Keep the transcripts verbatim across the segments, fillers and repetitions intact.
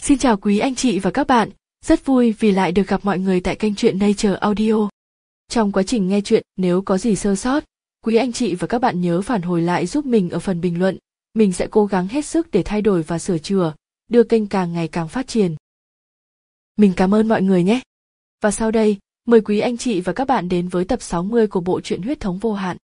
Xin chào quý anh chị và các bạn, rất vui vì lại được gặp mọi người tại kênh truyện Nature Audio. Trong quá trình nghe truyện, nếu có gì sơ sót, quý anh chị và các bạn nhớ phản hồi lại giúp mình ở phần bình luận. Mình sẽ cố gắng hết sức để thay đổi và sửa chữa, đưa kênh càng ngày càng phát triển. Mình cảm ơn mọi người nhé. Và sau đây, mời quý anh chị và các bạn đến với tập sáu mươi của bộ truyện Huyết thống vô hạn.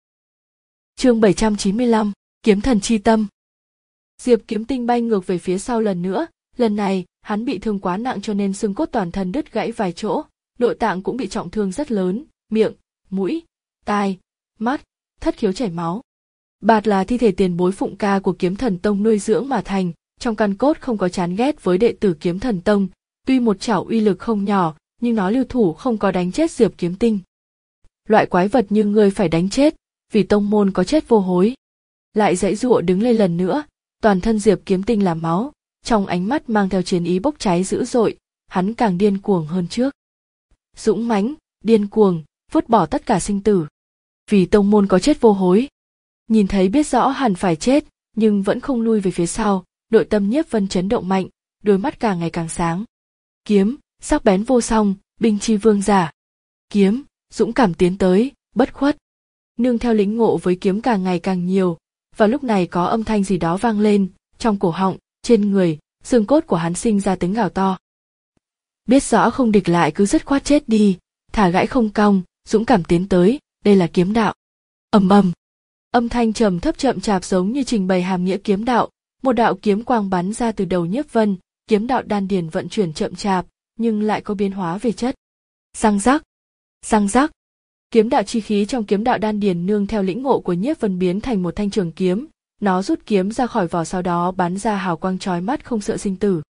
Chương bảy trăm chín mươi lăm, Kiếm thần chi tâm. Diệp Kiếm Tinh bay ngược về phía sau lần nữa, lần này, hắn bị thương quá nặng cho nên xương cốt toàn thân đứt gãy vài chỗ, nội tạng cũng bị trọng thương rất lớn, miệng, mũi, tai, mắt, thất khiếu chảy máu. Bạt là thi thể tiền bối phụng ca của Kiếm Thần Tông nuôi dưỡng mà thành, trong căn cốt không có chán ghét với đệ tử Kiếm Thần Tông, tuy một chảo uy lực không nhỏ, nhưng nó lưu thủ không có đánh chết Diệp Kiếm Tinh. Loại quái vật như ngươi phải đánh chết, vì tông môn có chết vô hối. Lại giãy giụa đứng lên lần nữa, toàn thân Diệp Kiếm Tinh là máu, trong ánh mắt mang theo chiến ý bốc cháy dữ dội, hắn càng điên cuồng hơn trước. Dũng mãnh, điên cuồng, vứt bỏ tất cả sinh tử. Vì tông môn có chết vô hối. Nhìn thấy biết rõ hẳn phải chết, nhưng vẫn không lui về phía sau, nội tâm Nhiếp Vân chấn động mạnh, đôi mắt càng ngày càng sáng. Kiếm, sắc bén vô song, binh chi vương giả. Kiếm, dũng cảm tiến tới, bất khuất. Nương theo lĩnh ngộ với kiếm càng ngày càng nhiều, và lúc này có âm thanh gì đó vang lên, trong cổ họng, trên người, xương cốt của hắn sinh ra tiếng gào to. Biết rõ không địch lại cứ dứt khoát chết đi, thả gãy không cong, dũng cảm tiến tới, đây là kiếm đạo. Ầm ầm. Âm thanh trầm thấp chậm chạp giống như trình bày hàm nghĩa kiếm đạo, một đạo kiếm quang bắn ra từ đầu Nhiếp Vân, kiếm đạo đan điền vận chuyển chậm chạp, nhưng lại có biến hóa về chất. Răng rắc, răng rắc. Kiếm đạo chi khí trong kiếm đạo đan điền nương theo lĩnh ngộ của Nhiếp Vân biến thành một thanh trường kiếm, nó rút kiếm ra khỏi vỏ sau đó bắn ra hào quang chói mắt không sợ sinh tử.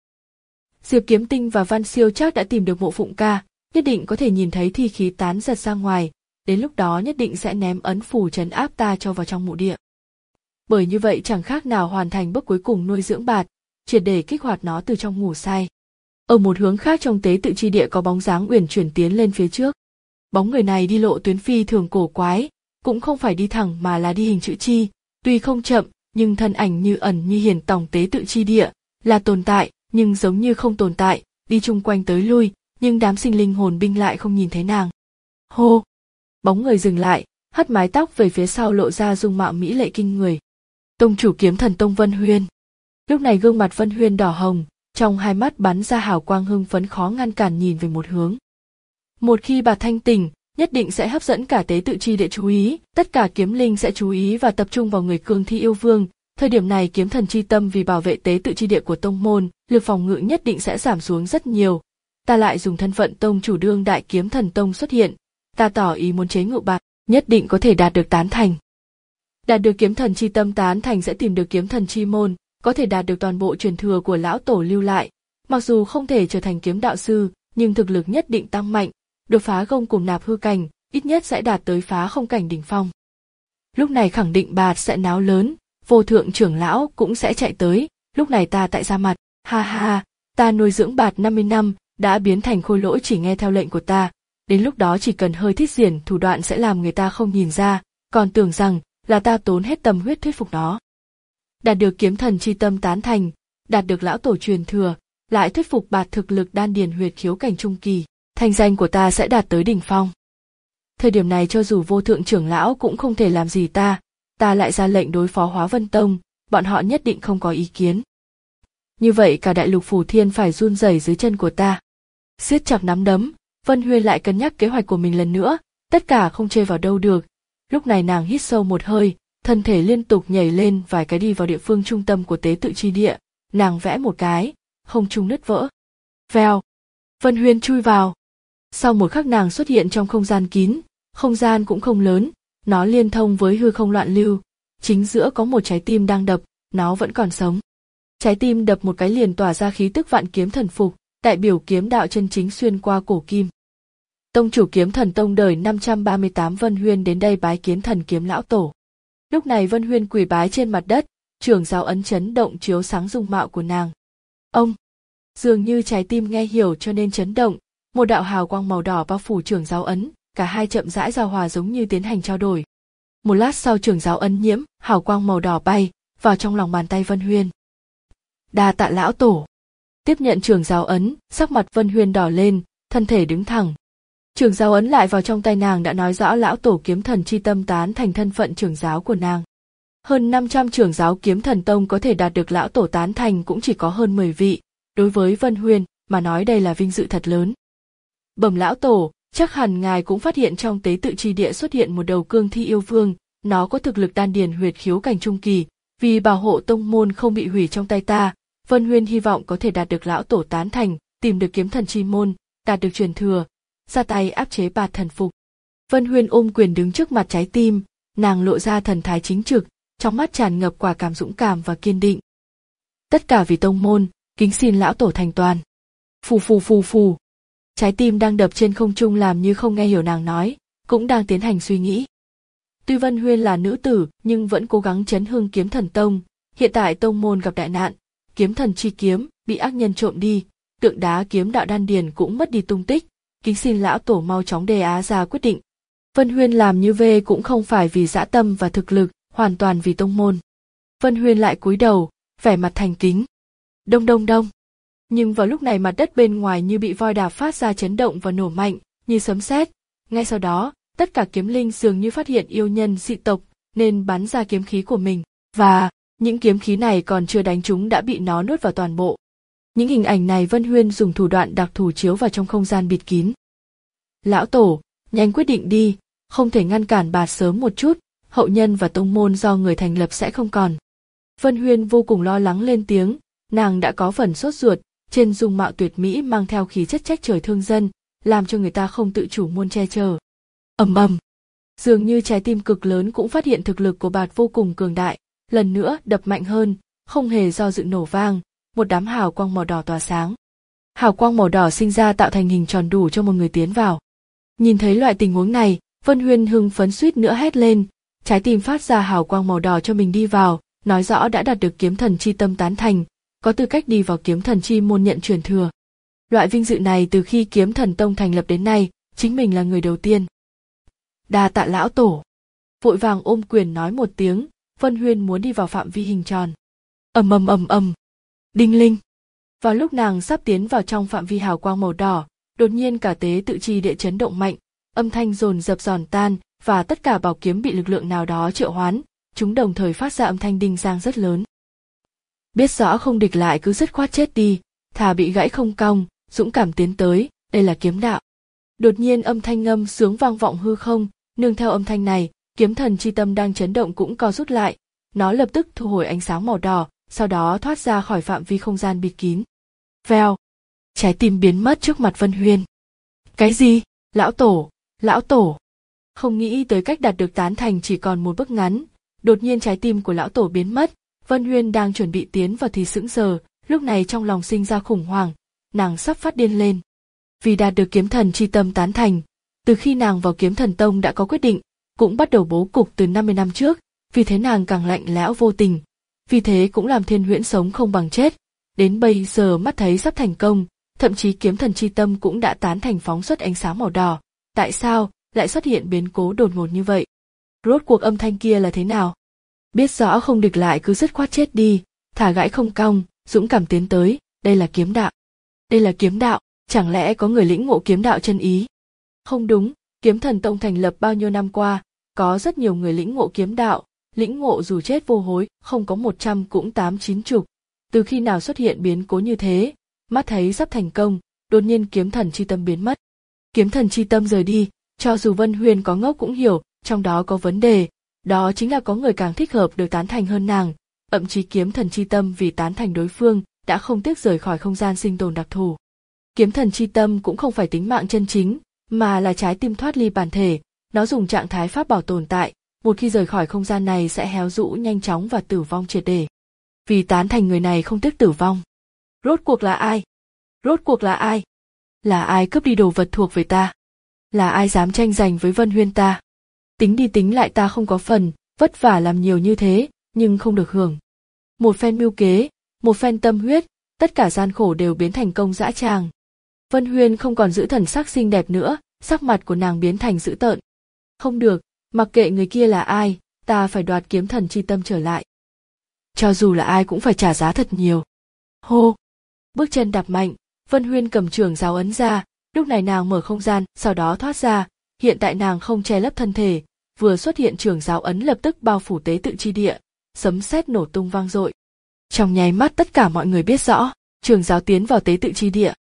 Diệp Kiếm Tinh và Văn Siêu chắc đã tìm được mộ phụng ca, nhất định có thể nhìn thấy thi khí tán giật ra ngoài, đến lúc đó nhất định sẽ ném ấn phù trấn áp ta cho vào trong mộ địa. Bởi như vậy chẳng khác nào hoàn thành bước cuối cùng nuôi dưỡng bạt, triệt để kích hoạt nó từ trong ngủ say. Ở một hướng khác trong tế tự chi địa có bóng dáng uyển chuyển tiến lên phía trước. Bóng người này đi lộ tuyến phi thường cổ quái, cũng không phải đi thẳng mà là đi hình chữ chi, tuy không chậm, nhưng thân ảnh như ẩn như hiển tổng tế tự chi địa, là tồn tại, nhưng giống như không tồn tại, đi chung quanh tới lui, nhưng đám sinh linh hồn binh lại không nhìn thấy nàng. Hô! Bóng người dừng lại, hất mái tóc về phía sau lộ ra dung mạo mỹ lệ kinh người. Tông chủ Kiếm Thần Tông Vân Huyên. Lúc này gương mặt Vân Huyên đỏ hồng, trong hai mắt bắn ra hào quang hưng phấn khó ngăn cản nhìn về một hướng. Một khi bà thanh tỉnh, nhất định sẽ hấp dẫn cả tế tự chi địa chú ý, tất cả kiếm linh sẽ chú ý và tập trung vào người cương thi yêu vương. Thời điểm này kiếm thần chi tâm vì bảo vệ tế tự chi địa của tông môn, lực phòng ngự nhất định sẽ giảm xuống rất nhiều. Ta lại dùng thân phận tông chủ đương đại kiếm thần tông xuất hiện, ta tỏ ý muốn chế ngự bạt, nhất định có thể đạt được tán thành. Đạt được kiếm thần chi tâm tán thành sẽ tìm được kiếm thần chi môn, có thể đạt được toàn bộ truyền thừa của lão tổ lưu lại. Mặc dù không thể trở thành kiếm đạo sư, nhưng thực lực nhất định tăng mạnh, đột phá gông cùng nạp hư cảnh, ít nhất sẽ đạt tới phá không cảnh đỉnh phong. Lúc này khẳng định bạt sẽ náo lớn, vô thượng trưởng lão cũng sẽ chạy tới, lúc này ta tại ra mặt, ha ha ha, ta nuôi dưỡng bạt năm mươi năm, đã biến thành khôi lỗi chỉ nghe theo lệnh của ta, đến lúc đó chỉ cần hơi thiết diển thủ đoạn sẽ làm người ta không nhìn ra, còn tưởng rằng là ta tốn hết tâm huyết thuyết phục nó. Đạt được kiếm thần chi tâm tán thành, đạt được lão tổ truyền thừa, lại thuyết phục bạt thực lực đan điền huyệt khiếu cảnh trung kỳ, thanh danh của ta sẽ đạt tới đỉnh phong. Thời điểm này cho dù vô thượng trưởng lão cũng không thể làm gì ta, ta lại ra lệnh đối phó Hóa Vân Tông, bọn họ nhất định không có ý kiến. Như vậy cả đại lục Phủ Thiên phải run rẩy dưới chân của ta. Siết chặt nắm đấm, Vân Huyên lại cân nhắc kế hoạch của mình lần nữa, tất cả không chê vào đâu được. Lúc này nàng hít sâu một hơi, thân thể liên tục nhảy lên vài cái đi vào địa phương trung tâm của tế tự chi địa, nàng vẽ một cái, không trung nứt vỡ. Vèo, Vân Huyên chui vào. Sau một khắc nàng xuất hiện trong không gian kín, không gian cũng không lớn, nó liên thông với hư không loạn lưu, chính giữa có một trái tim đang đập, nó vẫn còn sống. Trái tim đập một cái liền tỏa ra khí tức vạn kiếm thần phục, đại biểu kiếm đạo chân chính xuyên qua cổ kim. Tông chủ Kiếm Thần Tông đời năm trăm ba mươi tám Vân Huyên đến đây bái kiến thần kiếm lão tổ. Lúc này Vân Huyên quỳ bái trên mặt đất, trưởng giáo ấn chấn động chiếu sáng dung mạo của nàng. Ông, dường như trái tim nghe hiểu cho nên chấn động, một đạo hào quang màu đỏ bao phủ trưởng giáo ấn, cả hai chậm rãi giao hòa giống như tiến hành trao đổi. Một lát sau trưởng giáo ấn nhiễm, hào quang màu đỏ bay vào trong lòng bàn tay Vân Huyên. Đa tạ lão tổ. tiếp nhận trường giáo ấn, sắc mặt Vân Huyên đỏ lên, thân thể đứng thẳng. Trường giáo ấn lại vào trong tay nàng đã nói rõ lão tổ kiếm thần chi tâm tán thành thân phận trưởng giáo của nàng. Hơn năm trăm trưởng giáo kiếm thần tông có thể đạt được lão tổ tán thành cũng chỉ có hơn mười vị, đối với Vân Huyên mà nói đây là vinh dự thật lớn. Bẩm lão tổ, chắc hẳn ngài cũng phát hiện trong tế tự chi địa xuất hiện một đầu cương thi yêu vương, nó có thực lực đan điền huyệt khiếu cảnh trung kỳ, vì bảo hộ tông môn không bị hủy trong tay ta, Vân Huyên hy vọng có thể đạt được lão tổ tán thành, tìm được kiếm thần chi môn, đạt được truyền thừa, ra tay áp chế Bạt thần phục. Vân Huyên ôm quyền đứng trước mặt trái tim, nàng lộ ra thần thái chính trực, trong mắt tràn ngập quả cảm dũng cảm và kiên định. Tất cả vì tông môn, kính xin lão tổ thành toàn. Phù phù phù phù. Trái tim đang đập trên không trung làm như không nghe hiểu nàng nói, cũng đang tiến hành suy nghĩ. Tuy Vân Huyên là nữ tử nhưng vẫn cố gắng chấn hưng kiếm thần tông, hiện tại tông môn gặp đại nạn, kiếm thần chi kiếm bị ác nhân trộm đi, tượng đá kiếm đạo đan điền cũng mất đi tung tích, kính xin lão tổ mau chóng đề á ra quyết định. Vân Huyên làm như về cũng không phải vì dã tâm và thực lực, hoàn toàn vì tông môn. Vân Huyên lại cúi đầu, vẻ mặt thành kính. Đông đông đông. Nhưng vào lúc này mặt đất bên ngoài như bị voi đạp phát ra chấn động và nổ mạnh, như sấm sét. Ngay sau đó, tất cả kiếm linh dường như phát hiện yêu nhân dị tộc, nên bắn ra kiếm khí của mình, và những kiếm khí này còn chưa đánh trúng đã bị nó nuốt vào toàn bộ. Những hình ảnh này Vân Huyên dùng thủ đoạn đặc thù chiếu vào trong không gian bịt kín. Lão tổ, nhanh quyết định đi, không thể ngăn cản Bạt sớm một chút, hậu nhân và tông môn do người thành lập sẽ không còn. Vân Huyên vô cùng lo lắng lên tiếng, nàng đã có phần sốt ruột, trên dung mạo tuyệt mỹ mang theo khí chất trách trời thương dân, làm cho người ta không tự chủ muốn che chở. Ầm ầm. Dường như trái tim cực lớn cũng phát hiện thực lực của Bạt vô cùng cường đại, lần nữa đập mạnh hơn, không hề do dự nổ vang, một đám hào quang màu đỏ tỏa sáng. Hào quang màu đỏ sinh ra tạo thành hình tròn đủ cho một người tiến vào. Nhìn thấy loại tình huống này, Vân Huyên hưng phấn suýt nữa hét lên, trái tim phát ra hào quang màu đỏ cho mình đi vào, nói rõ đã đạt được kiếm thần chi tâm tán thành, có tư cách đi vào kiếm thần chi môn nhận truyền thừa. Loại vinh dự này từ khi kiếm thần tông thành lập đến nay, chính mình là người đầu tiên. Đa tạ lão tổ. Vội vàng ôm quyền nói một tiếng, Vân Huyên muốn đi vào phạm vi hình tròn. Ầm ầm ầm ầm. Đinh linh. Vào lúc nàng sắp tiến vào trong phạm vi hào quang màu đỏ, đột nhiên cả tế tự chi địa chấn động mạnh, âm thanh dồn dập giòn tan, và tất cả bảo kiếm bị lực lượng nào đó triệu hoán, chúng đồng thời phát ra âm thanh đinh giang rất lớn. Biết rõ không địch lại cứ dứt khoát chết đi, thà bị gãy không cong, dũng cảm tiến tới, đây là kiếm đạo. Đột nhiên âm thanh ngâm sướng vang vọng hư không, nương theo âm thanh này, kiếm thần chi tâm đang chấn động cũng co rút lại, nó lập tức thu hồi ánh sáng màu đỏ, sau đó thoát ra khỏi phạm vi không gian bịt kín. Vèo, trái tim biến mất trước mặt Vân Huyên. Cái gì? Lão tổ, lão tổ. Không nghĩ tới cách đạt được tán thành chỉ còn một bước ngắn, đột nhiên trái tim của lão tổ biến mất, Vân Huyên đang chuẩn bị tiến vào thì sững sờ, lúc này trong lòng sinh ra khủng hoảng, nàng sắp phát điên lên. Vì đạt được kiếm thần chi tâm tán thành, từ khi nàng vào kiếm thần tông đã có quyết định, cũng bắt đầu bố cục từ năm mươi năm trước, vì thế nàng càng lạnh lẽo vô tình, vì thế cũng làm Thiên Huyễn sống không bằng chết, đến bây giờ mắt thấy sắp thành công, thậm chí kiếm thần chi tâm cũng đã tán thành phóng xuất ánh sáng màu đỏ, tại sao lại xuất hiện biến cố đột ngột như vậy? Rốt cuộc âm thanh kia là thế nào? Biết rõ không địch lại cứ dứt khoát chết đi, thả gãy không cong, dũng cảm tiến tới, đây là kiếm đạo. Đây là kiếm đạo, chẳng lẽ có người lĩnh ngộ kiếm đạo chân ý? Không đúng, kiếm thần tông thành lập bao nhiêu năm qua, có rất nhiều người lĩnh ngộ kiếm đạo, lĩnh ngộ dù chết vô hối, không có một trăm cũng tám chín chục. Từ khi nào xuất hiện biến cố như thế, mắt thấy sắp thành công, đột nhiên kiếm thần chi tâm biến mất. Kiếm thần chi tâm rời đi, cho dù Vân Huyên có ngốc cũng hiểu, trong đó có vấn đề, đó chính là có người càng thích hợp được tán thành hơn nàng, thậm chí kiếm thần chi tâm vì tán thành đối phương, đã không tiếc rời khỏi không gian sinh tồn đặc thù. Kiếm thần chi tâm cũng không phải tính mạng chân chính, mà là trái tim thoát ly bản thể, nó dùng trạng thái pháp bảo tồn tại, một khi rời khỏi không gian này sẽ héo rũ nhanh chóng và tử vong triệt để. Vì tán thành người này không tiếc tử vong. Rốt cuộc là ai? Rốt cuộc là ai? Là ai cướp đi đồ vật thuộc về ta? Là ai dám tranh giành với Vân Huyên ta? Tính đi tính lại ta không có phần, vất vả làm nhiều như thế, nhưng không được hưởng. Một phen mưu kế, một phen tâm huyết, tất cả gian khổ đều biến thành công dã tràng. Vân Huyên không còn giữ thần sắc xinh đẹp nữa, sắc mặt của nàng biến thành dữ tợn. Không được, mặc kệ người kia là ai, ta phải đoạt kiếm thần chi tâm trở lại. Cho dù là ai cũng phải trả giá thật nhiều. Hô! Bước chân đạp mạnh, Vân Huyên cầm trường giáo ấn ra, lúc này nàng mở không gian, sau đó thoát ra, hiện tại nàng không che lấp thân thể, vừa xuất hiện trường giáo ấn lập tức bao phủ tế tự chi địa, sấm sét nổ tung vang dội. Trong nháy mắt tất cả mọi người biết rõ, trường giáo tiến vào tế tự chi địa.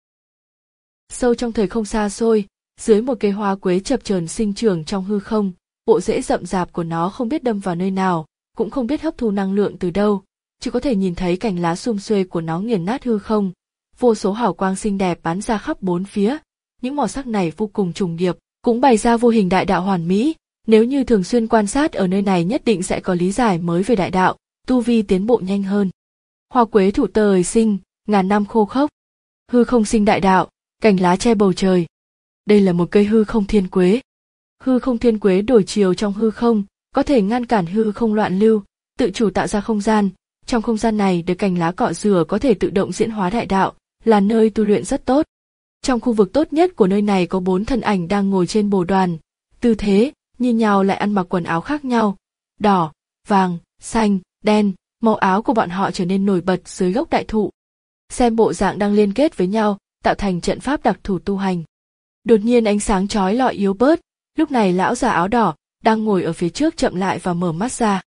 Sâu trong thời không xa xôi, dưới một cây hoa quế chập chờn sinh trưởng trong hư không, bộ rễ rậm rạp của nó không biết đâm vào nơi nào, cũng không biết hấp thu năng lượng từ đâu, chỉ có thể nhìn thấy cành lá sum xuê của nó nghiền nát hư không, vô số hào quang xinh đẹp bắn ra khắp bốn phía, những màu sắc này vô cùng trùng điệp, cũng bày ra vô hình đại đạo hoàn mỹ, nếu như thường xuyên quan sát ở nơi này nhất định sẽ có lý giải mới về đại đạo, tu vi tiến bộ nhanh hơn. Hoa quế thụ tời sinh, ngàn năm khô khốc, hư không sinh đại đạo, cành lá che bầu trời. Đây là một cây hư không thiên quế. Hư không thiên quế đổi chiều trong hư không, có thể ngăn cản hư không loạn lưu, tự chủ tạo ra không gian. Trong không gian này được cành lá cọ rửa có thể tự động diễn hóa đại đạo, là nơi tu luyện rất tốt. Trong khu vực tốt nhất của nơi này có bốn thân ảnh đang ngồi trên bồ đoàn, tư thế, nhìn nhau lại ăn mặc quần áo khác nhau, đỏ, vàng, xanh, đen, màu áo của bọn họ trở nên nổi bật dưới gốc đại thụ. Xem bộ dạng đang liên kết với nhau, tạo thành trận pháp đặc thù tu hành. Đột nhiên ánh sáng chói lọi yếu bớt, lúc này lão già áo đỏ đang ngồi ở phía trước chậm lại và mở mắt ra.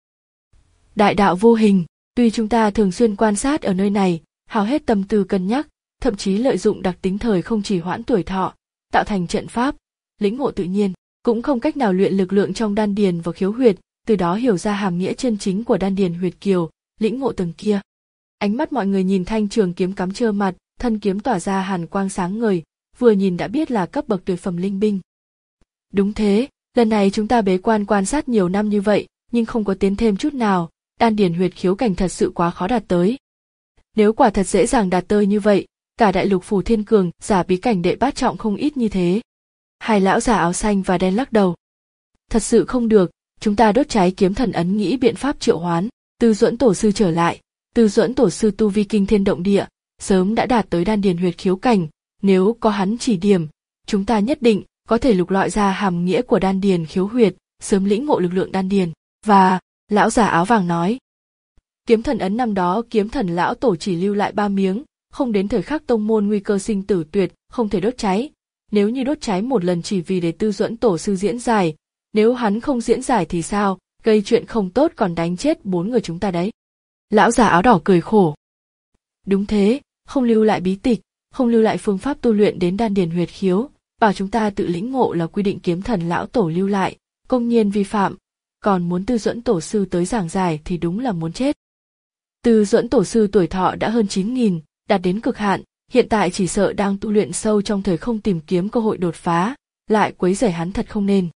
Đại đạo vô hình, tuy chúng ta thường xuyên quan sát ở nơi này, hao hết tâm tư cân nhắc, thậm chí lợi dụng đặc tính thời không trì hoãn tuổi thọ, tạo thành trận pháp, lĩnh ngộ tự nhiên, cũng không cách nào luyện lực lượng trong đan điền và khiếu huyệt, từ đó hiểu ra hàm nghĩa chân chính của đan điền huyệt kiều, lĩnh ngộ tầng kia. Ánh mắt mọi người nhìn thanh trường kiếm cắm trơ mặt, thân kiếm tỏa ra hàn quang sáng ngời, vừa nhìn đã biết là cấp bậc tuyệt phẩm linh binh. Đúng thế, lần này chúng ta bế quan quan sát nhiều năm như vậy, nhưng không có tiến thêm chút nào, đan điền huyệt khiếu cảnh thật sự quá khó đạt tới. Nếu quả thật dễ dàng đạt tới như vậy, cả đại lục phủ thiên cường, giả bí cảnh đệ bát trọng không ít như thế. Hai lão già áo xanh và đen lắc đầu. Thật sự không được, chúng ta đốt cháy kiếm thần ấn nghĩ biện pháp triệu hoán, Tư Duẫn tổ sư trở lại, Tư Duẫn tổ sư tu vi kinh thiên động địa, sớm đã đạt tới đan điền huyệt khiếu cảnh, nếu có hắn chỉ điểm, chúng ta nhất định có thể lục lọi ra hàm nghĩa của đan điền khiếu huyệt, sớm lĩnh ngộ lực lượng đan điền. Và, lão già áo vàng nói, kiếm thần ấn năm đó kiếm thần lão tổ chỉ lưu lại ba miếng, không đến thời khắc tông môn nguy cơ sinh tử tuyệt, không thể đốt cháy. Nếu như đốt cháy một lần chỉ vì để Tư Duẫn tổ sư diễn giải, nếu hắn không diễn giải thì sao, gây chuyện không tốt còn đánh chết bốn người chúng ta đấy. Lão già áo đỏ cười khổ. Đúng thế, không lưu lại bí tịch, không lưu lại phương pháp tu luyện đến đan điền huyệt khiếu, bảo chúng ta tự lĩnh ngộ là quy định kiếm thần lão tổ lưu lại, công nhiên vi phạm, còn muốn Tư Duẫn tổ sư tới giảng giải thì đúng là muốn chết. Tư Duẫn tổ sư tuổi thọ đã hơn chín nghìn, đạt đến cực hạn, hiện tại chỉ sợ đang tu luyện sâu trong thời không tìm kiếm cơ hội đột phá, lại quấy rầy hắn thật không nên.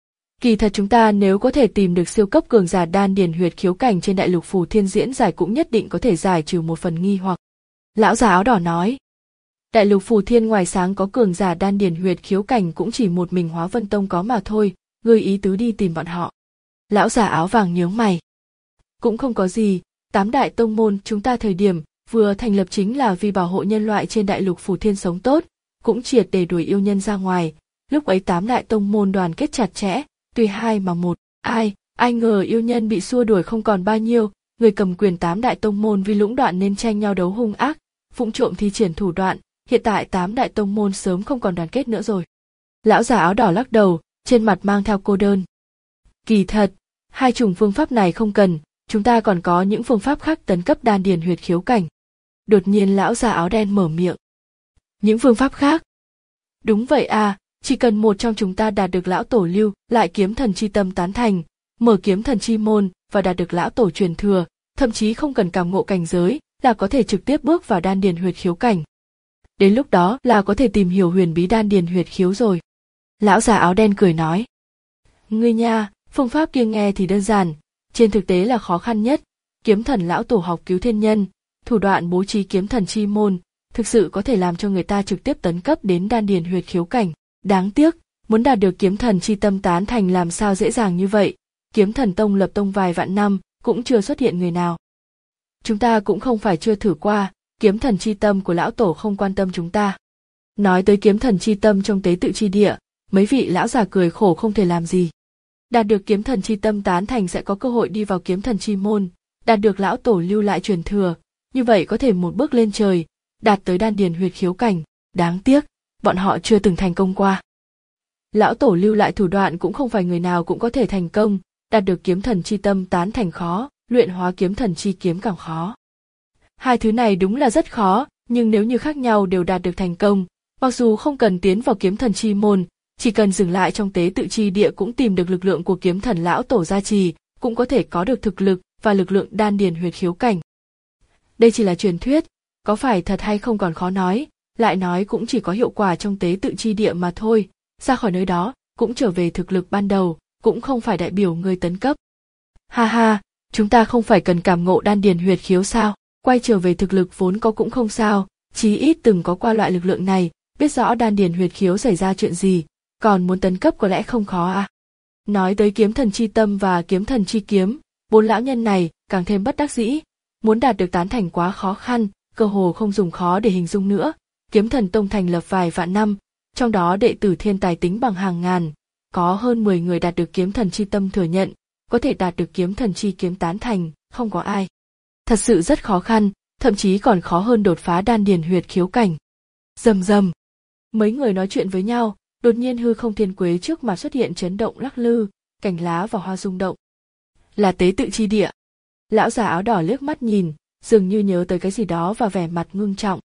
Kỳ thật chúng ta nếu có thể tìm được siêu cấp cường giả đan điền huyệt khiếu cảnh trên đại lục phù thiên diễn giải cũng nhất định có thể giải trừ một phần nghi hoặc. Lão già áo đỏ nói. Đại lục phù thiên ngoài sáng có cường giả đan điền huyệt khiếu cảnh cũng chỉ một mình Hóa Vân Tông có mà thôi, ngươi ý tứ đi tìm bọn họ. Lão già áo vàng nhướng mày. Cũng không có gì, tám đại tông môn chúng ta thời điểm vừa thành lập chính là vì bảo hộ nhân loại trên đại lục phù thiên sống tốt, cũng triệt để đuổi yêu nhân ra ngoài. Lúc ấy tám đại tông môn đoàn kết chặt chẽ, tuy hai mà một, ai, ai ngờ yêu nhân bị xua đuổi không còn bao nhiêu, người cầm quyền tám đại tông môn vì lũng đoạn nên tranh nhau đấu hung ác, vụng trộm thi triển thủ đoạn, hiện tại tám đại tông môn sớm không còn đoàn kết nữa rồi. Lão già áo đỏ lắc đầu, trên mặt mang theo cô đơn. Kỳ thật, hai chủng phương pháp này không cần, chúng ta còn có những phương pháp khác tấn cấp đan điền huyệt khiếu cảnh. Đột nhiên lão già áo đen mở miệng. Những phương pháp khác? Đúng vậy à, chỉ cần một trong chúng ta đạt được lão tổ lưu lại kiếm thần chi tâm tán thành, mở kiếm thần chi môn và đạt được lão tổ truyền thừa, thậm chí không cần cảm ngộ cảnh giới là có thể trực tiếp bước vào đan điền huyệt khiếu cảnh. Đến lúc đó là có thể tìm hiểu huyền bí đan điền huyệt khiếu rồi. Lão già áo đen cười nói. Ngươi nha, phương pháp kia nghe thì đơn giản, trên thực tế là khó khăn nhất. Kiếm thần lão tổ học cứu thiên nhân, thủ đoạn bố trí kiếm thần chi môn, thực sự có thể làm cho người ta trực tiếp tấn cấp đến đan điền huyệt khiếu cảnh. Đáng tiếc, muốn đạt được kiếm thần chi tâm tán thành làm sao dễ dàng như vậy, kiếm thần tông lập tông vài vạn năm, cũng chưa xuất hiện người nào. Chúng ta cũng không phải chưa thử qua, kiếm thần chi tâm của lão tổ không quan tâm chúng ta. Nói tới kiếm thần chi tâm trong tế tự chi địa, mấy vị lão già cười khổ không thể làm gì. Đạt được kiếm thần chi tâm tán thành sẽ có cơ hội đi vào kiếm thần chi môn, đạt được lão tổ lưu lại truyền thừa, như vậy có thể một bước lên trời, đạt tới đan điền huyệt khiếu cảnh, đáng tiếc, bọn họ chưa từng thành công qua. Lão tổ lưu lại thủ đoạn cũng không phải người nào cũng có thể thành công, đạt được kiếm thần chi tâm tán thành khó, luyện hóa kiếm thần chi kiếm càng khó. Hai thứ này đúng là rất khó, nhưng nếu như khác nhau đều đạt được thành công, mặc dù không cần tiến vào kiếm thần chi môn, chỉ cần dừng lại trong tế tự chi địa cũng tìm được lực lượng của kiếm thần lão tổ gia trì, cũng có thể có được thực lực và lực lượng đan điền huyệt khiếu cảnh. Đây chỉ là truyền thuyết, có phải thật hay không còn khó nói, lại nói cũng chỉ có hiệu quả trong tế tự chi địa mà thôi, ra khỏi nơi đó, cũng trở về thực lực ban đầu, cũng không phải đại biểu người tấn cấp. Ha ha, chúng ta không phải cần cảm ngộ đan điền huyệt khiếu sao, quay trở về thực lực vốn có cũng không sao, chí ít từng có qua loại lực lượng này, biết rõ đan điền huyệt khiếu xảy ra chuyện gì, còn muốn tấn cấp có lẽ không khó à. Nói tới kiếm thần chi tâm và kiếm thần chi kiếm, bốn lão nhân này càng thêm bất đắc dĩ, muốn đạt được tán thành quá khó khăn, cơ hồ không dùng khó để hình dung nữa. Kiếm thần tông thành lập vài vạn năm, trong đó đệ tử thiên tài tính bằng hàng ngàn, có hơn mười người đạt được kiếm thần chi tâm thừa nhận, có thể đạt được kiếm thần chi kiếm tán thành, không có ai. Thật sự rất khó khăn, thậm chí còn khó hơn đột phá đan điền huyệt khiếu cảnh. Rầm rầm, mấy người nói chuyện với nhau, đột nhiên hư không thiên quế trước mặt xuất hiện chấn động lắc lư, cành lá và hoa rung động. Là tế tự chi địa. Lão già áo đỏ liếc mắt nhìn, dường như nhớ tới cái gì đó và vẻ mặt ngưng trọng.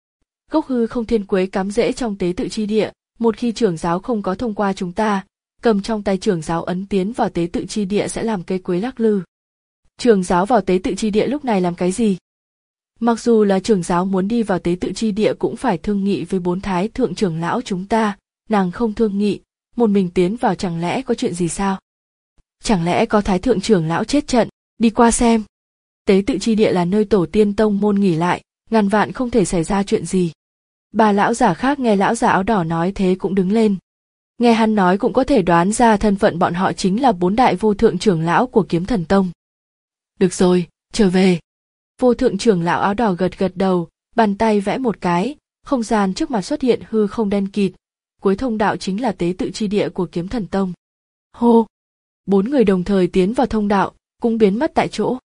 Gốc hư không thiên quế cắm rễ trong tế tự chi địa, một khi trưởng giáo không có thông qua chúng ta, cầm trong tay trưởng giáo ấn tiến vào tế tự chi địa sẽ làm cây quế lắc lư. Trưởng giáo vào tế tự chi địa lúc này làm cái gì? Mặc dù là trưởng giáo muốn đi vào tế tự chi địa cũng phải thương nghị với bốn thái thượng trưởng lão chúng ta, nàng không thương nghị, một mình tiến vào chẳng lẽ có chuyện gì sao? Chẳng lẽ có thái thượng trưởng lão chết trận, đi qua xem. Tế tự chi địa là nơi tổ tiên tông môn nghỉ lại, ngàn vạn không thể xảy ra chuyện gì. Ba lão giả khác nghe lão giả áo đỏ nói thế cũng đứng lên. Nghe hắn nói cũng có thể đoán ra thân phận bọn họ chính là bốn đại vô thượng trưởng lão của kiếm thần tông. Được rồi, trở về. Vô thượng trưởng lão áo đỏ gật gật đầu, bàn tay vẽ một cái, không gian trước mặt xuất hiện hư không đen kịt, cuối thông đạo chính là tế tự chi địa của kiếm thần tông. Hô! Bốn người đồng thời tiến vào thông đạo, cũng biến mất tại chỗ.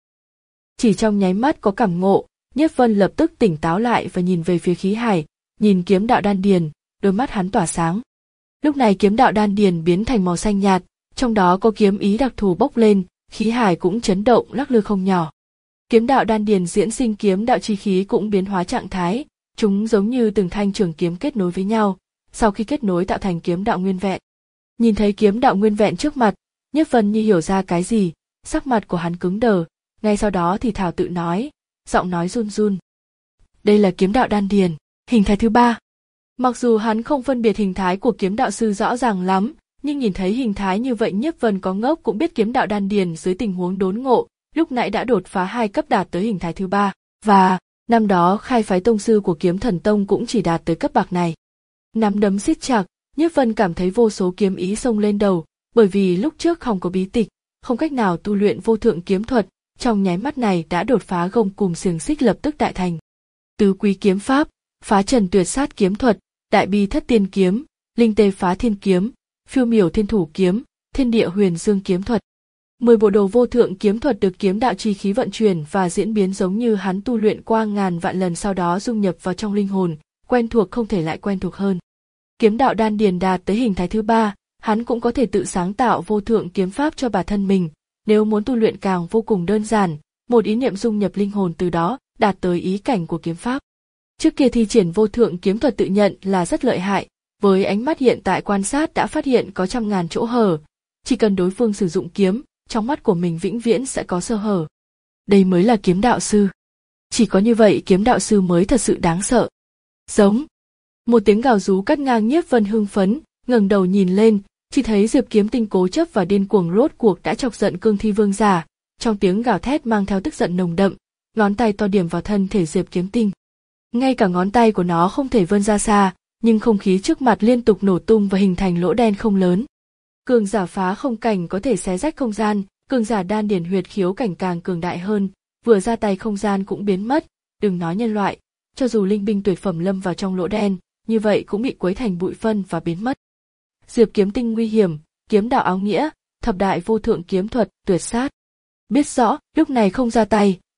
Chỉ trong nháy mắt có cảm ngộ, Nhiếp Vân lập tức tỉnh táo lại và nhìn về phía khí hải, nhìn kiếm đạo đan điền, đôi mắt hắn tỏa sáng. Lúc này kiếm đạo đan điền biến thành màu xanh nhạt, trong đó có kiếm ý đặc thù bốc lên, khí hải cũng chấn động lắc lư không nhỏ. Kiếm đạo đan điền diễn sinh kiếm đạo chi khí cũng biến hóa trạng thái, chúng giống như từng thanh trường kiếm kết nối với nhau, sau khi kết nối tạo thành kiếm đạo nguyên vẹn. Nhìn thấy kiếm đạo nguyên vẹn trước mặt, Nhiếp Vân như hiểu ra cái gì, sắc mặt của hắn cứng đờ, ngay sau đó thì thảo tự nói, giọng nói run run. Đây là kiếm đạo đan điền, hình thái thứ ba. Mặc dù hắn không phân biệt hình thái của kiếm đạo sư rõ ràng lắm, nhưng nhìn thấy hình thái như vậy Nhiếp Vân có ngốc cũng biết kiếm đạo đan điền dưới tình huống đốn ngộ, lúc nãy đã đột phá hai cấp đạt tới hình thái thứ ba, và năm đó khai phái tông sư của kiếm thần tông cũng chỉ đạt tới cấp bậc này. Nắm đấm siết chặt, Nhiếp Vân cảm thấy vô số kiếm ý xông lên đầu, bởi vì lúc trước không có bí tịch, không cách nào tu luyện vô thượng kiếm thuật, trong nháy mắt này đã đột phá gông cùm xiềng xích lập tức đại thành. Tứ quý kiếm pháp, phá trần tuyệt sát kiếm thuật, đại bi thất tiên kiếm, linh tê phá thiên kiếm, phiêu miểu thiên thủ kiếm, thiên địa huyền dương kiếm thuật. Mười bộ đồ vô thượng kiếm thuật được kiếm đạo chi khí vận chuyển và diễn biến giống như hắn tu luyện qua ngàn vạn lần sau đó dung nhập vào trong linh hồn, quen thuộc không thể lại quen thuộc hơn. Kiếm đạo đan điền đạt tới hình thái thứ ba, hắn cũng có thể tự sáng tạo vô thượng kiếm pháp cho bản thân mình, nếu muốn tu luyện càng vô cùng đơn giản, một ý niệm dung nhập linh hồn từ đó, đạt tới ý cảnh của kiếm pháp. Trước kia thi triển vô thượng kiếm thuật tự nhận là rất lợi hại, với ánh mắt hiện tại quan sát đã phát hiện có trăm ngàn chỗ hở, chỉ cần đối phương sử dụng kiếm, trong mắt của mình vĩnh viễn sẽ có sơ hở. Đây mới là kiếm đạo sư. Chỉ có như vậy kiếm đạo sư mới thật sự đáng sợ. Giống. Một tiếng gào rú cắt ngang Nhiếp Vân hưng phấn, ngẩng đầu nhìn lên, chỉ thấy Diệp Kiếm Tinh cố chấp và điên cuồng rốt cuộc đã chọc giận Cương Thi Vương giả, trong tiếng gào thét mang theo tức giận nồng đậm, ngón tay to điểm vào thân thể Diệp Kiếm Tinh. Ngay cả ngón tay của nó không thể vươn ra xa, nhưng không khí trước mặt liên tục nổ tung và hình thành lỗ đen không lớn. Cường giả phá không cảnh có thể xé rách không gian, cường giả đan điền huyệt khiếu cảnh càng cường đại hơn, vừa ra tay không gian cũng biến mất, đừng nói nhân loại, cho dù linh binh tuyệt phẩm lâm vào trong lỗ đen, như vậy cũng bị quấy thành bụi phân và biến mất. Diệp Kiếm Tinh nguy hiểm, kiếm đạo áo nghĩa, thập đại vô thượng kiếm thuật, tuyệt sát. Biết rõ, lúc này không ra tay,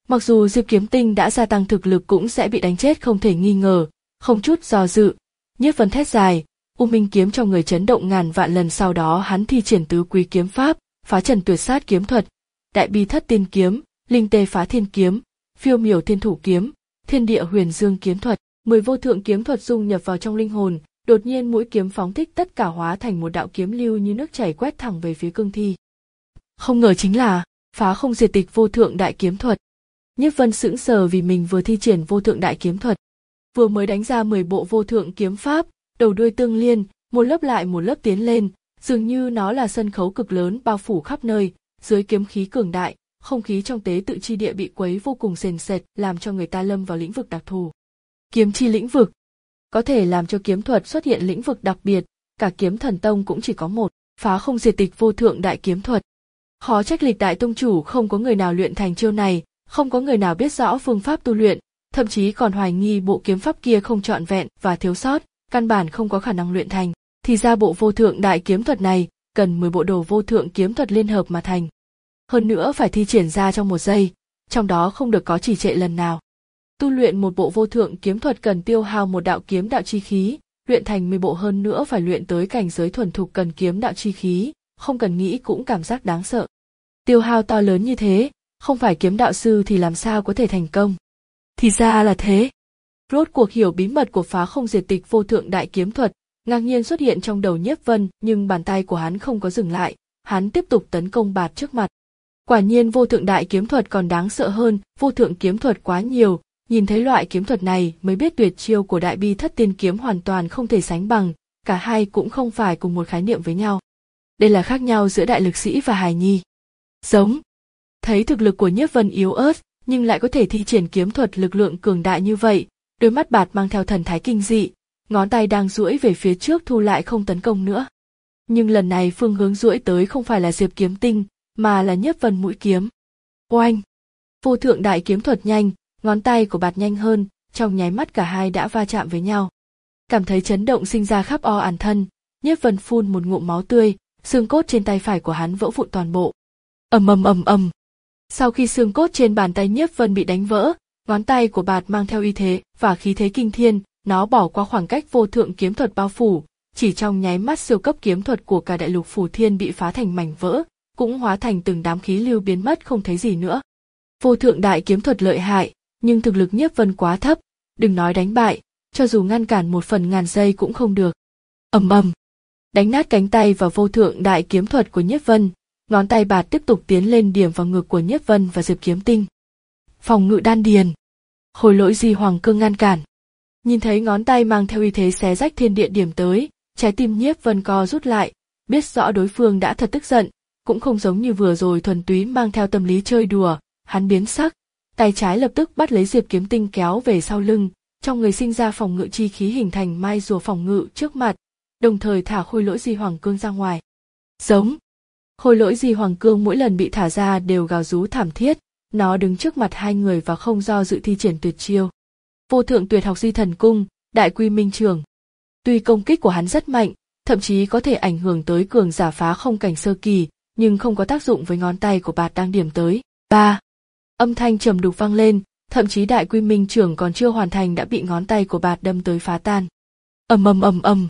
Mặc dù Diệp Kiếm Tinh đã gia tăng thực lực cũng sẽ bị đánh chết không thể nghi ngờ, không chút do dự, Nhiếp Vân thét dài, U Minh kiếm trong người chấn động ngàn vạn lần, sau đó hắn thi triển tứ quý kiếm pháp, phá trần tuyệt sát kiếm thuật, đại bi thất tiên kiếm, linh tê phá thiên kiếm, phiêu miểu thiên thủ kiếm, thiên địa huyền dương kiếm thuật, mười vô thượng kiếm thuật dung nhập vào trong linh hồn, đột nhiên mũi kiếm phóng thích tất cả hóa thành một đạo kiếm lưu như nước chảy quét thẳng về phía cương thi. Không ngờ chính là phá không diệt tịch vô thượng đại kiếm thuật. Nhiếp Vân sững sờ vì mình vừa thi triển vô thượng đại kiếm thuật, vừa mới đánh ra mười bộ vô thượng kiếm pháp, đầu đuôi tương liên, một lớp lại một lớp tiến lên, dường như nó là sân khấu cực lớn bao phủ khắp nơi, dưới kiếm khí cường đại, không khí trong tế tự chi địa bị quấy vô cùng sền sệt, làm cho người ta lâm vào lĩnh vực đặc thù. Kiếm chi lĩnh vực có thể làm cho kiếm thuật xuất hiện lĩnh vực đặc biệt, cả kiếm thần tông cũng chỉ có một, phá không diệt tịch vô thượng đại kiếm thuật. Khó trách lịch đại tông chủ không có người nào luyện thành chiêu này, không có người nào biết rõ phương pháp tu luyện, thậm chí còn hoài nghi bộ kiếm pháp kia không trọn vẹn và thiếu sót, căn bản không có khả năng luyện thành. Thì ra bộ vô thượng đại kiếm thuật này cần mười bộ đồ vô thượng kiếm thuật liên hợp mà thành. Hơn nữa phải thi triển ra trong một giây, trong đó không được có trì trệ lần nào. Tu luyện một bộ vô thượng kiếm thuật cần tiêu hao một đạo kiếm đạo chi khí, luyện thành mười bộ hơn nữa phải luyện tới cảnh giới thuần thục cần kiếm đạo chi khí, không cần nghĩ cũng cảm giác đáng sợ. Tiêu hao to lớn như thế, không phải kiếm đạo sư thì làm sao có thể thành công. Thì ra là thế. Rốt cuộc hiểu bí mật của phá không diệt tịch vô thượng đại kiếm thuật, ngạc nhiên xuất hiện trong đầu Nhiếp Vân, nhưng bàn tay của hắn không có dừng lại, hắn tiếp tục tấn công Bạt trước mặt. Quả nhiên vô thượng đại kiếm thuật còn đáng sợ hơn, vô thượng kiếm thuật quá nhiều, nhìn thấy loại kiếm thuật này mới biết tuyệt chiêu của đại bi thất tiên kiếm hoàn toàn không thể sánh bằng, cả hai cũng không phải cùng một khái niệm với nhau. Đây là khác nhau giữa đại lực sĩ và hài nhi. Giống. Thấy thực lực của Nhiếp Vân yếu ớt, nhưng lại có thể thi triển kiếm thuật lực lượng cường đại như vậy, đôi mắt Bạt mang theo thần thái kinh dị, ngón tay đang duỗi về phía trước thu lại không tấn công nữa. Nhưng lần này phương hướng duỗi tới không phải là Diệp Kiếm Tinh, mà là Nhiếp Vân mũi kiếm. Oanh! Vô thượng đại kiếm thuật nhanh, ngón tay của Bạt nhanh hơn, trong nháy mắt cả hai đã va chạm với nhau. Cảm thấy chấn động sinh ra khắp o ản thân, Nhiếp Vân phun một ngụm máu tươi, xương cốt trên tay phải của hắn vỡ vụn toàn bộ. Ầm ầm ầm ầm. Sau khi xương cốt trên bàn tay Nhiếp Vân bị đánh vỡ, ngón tay của Bạt mang theo uy thế và khí thế kinh thiên, nó bỏ qua khoảng cách vô thượng kiếm thuật bao phủ, chỉ trong nháy mắt siêu cấp kiếm thuật của cả đại lục Phù Thiên bị phá thành mảnh vỡ, cũng hóa thành từng đám khí lưu biến mất không thấy gì nữa. Vô thượng đại kiếm thuật lợi hại, nhưng thực lực Nhiếp Vân quá thấp, đừng nói đánh bại, cho dù ngăn cản một phần ngàn giây cũng không được. Ầm ầm, đánh nát cánh tay và vô thượng đại kiếm thuật của Nhiếp Vân, ngón tay Bạt tiếp tục tiến lên điểm vào ngực của Nhiếp Vân và Diệp Kiếm Tinh. Phòng ngự đan điền, Khôi Lỗi Di Hoàng Cương ngăn cản. Nhìn thấy ngón tay mang theo uy thế xé rách thiên địa điểm tới, trái tim Nhiếp Vân co rút lại, biết rõ đối phương đã thật tức giận, cũng không giống như vừa rồi thuần túy mang theo tâm lý chơi đùa, hắn biến sắc, tay trái lập tức bắt lấy Diệp Kiếm Tinh kéo về sau lưng, trong người sinh ra phòng ngự chi khí hình thành mai rùa phòng ngự trước mặt, đồng thời thả Khôi Lỗi Di Hoàng Cương ra ngoài. Giống. Khôi Lỗi Di Hoàng Cương mỗi lần bị thả ra đều gào rú thảm thiết, nó đứng trước mặt hai người và không do dự thi triển tuyệt chiêu. Vô thượng tuyệt học Di Thần Cung, Đại Quy Minh Trường. Tuy công kích của hắn rất mạnh, thậm chí có thể ảnh hưởng tới cường giả phá không cảnh sơ kỳ, nhưng không có tác dụng với ngón tay của Bạt đang điểm tới. Ba. Âm thanh trầm đục vang lên, thậm chí Đại Quy Minh Trường còn chưa hoàn thành đã bị ngón tay của Bạt đâm tới phá tan. Ầm ầm ầm ầm.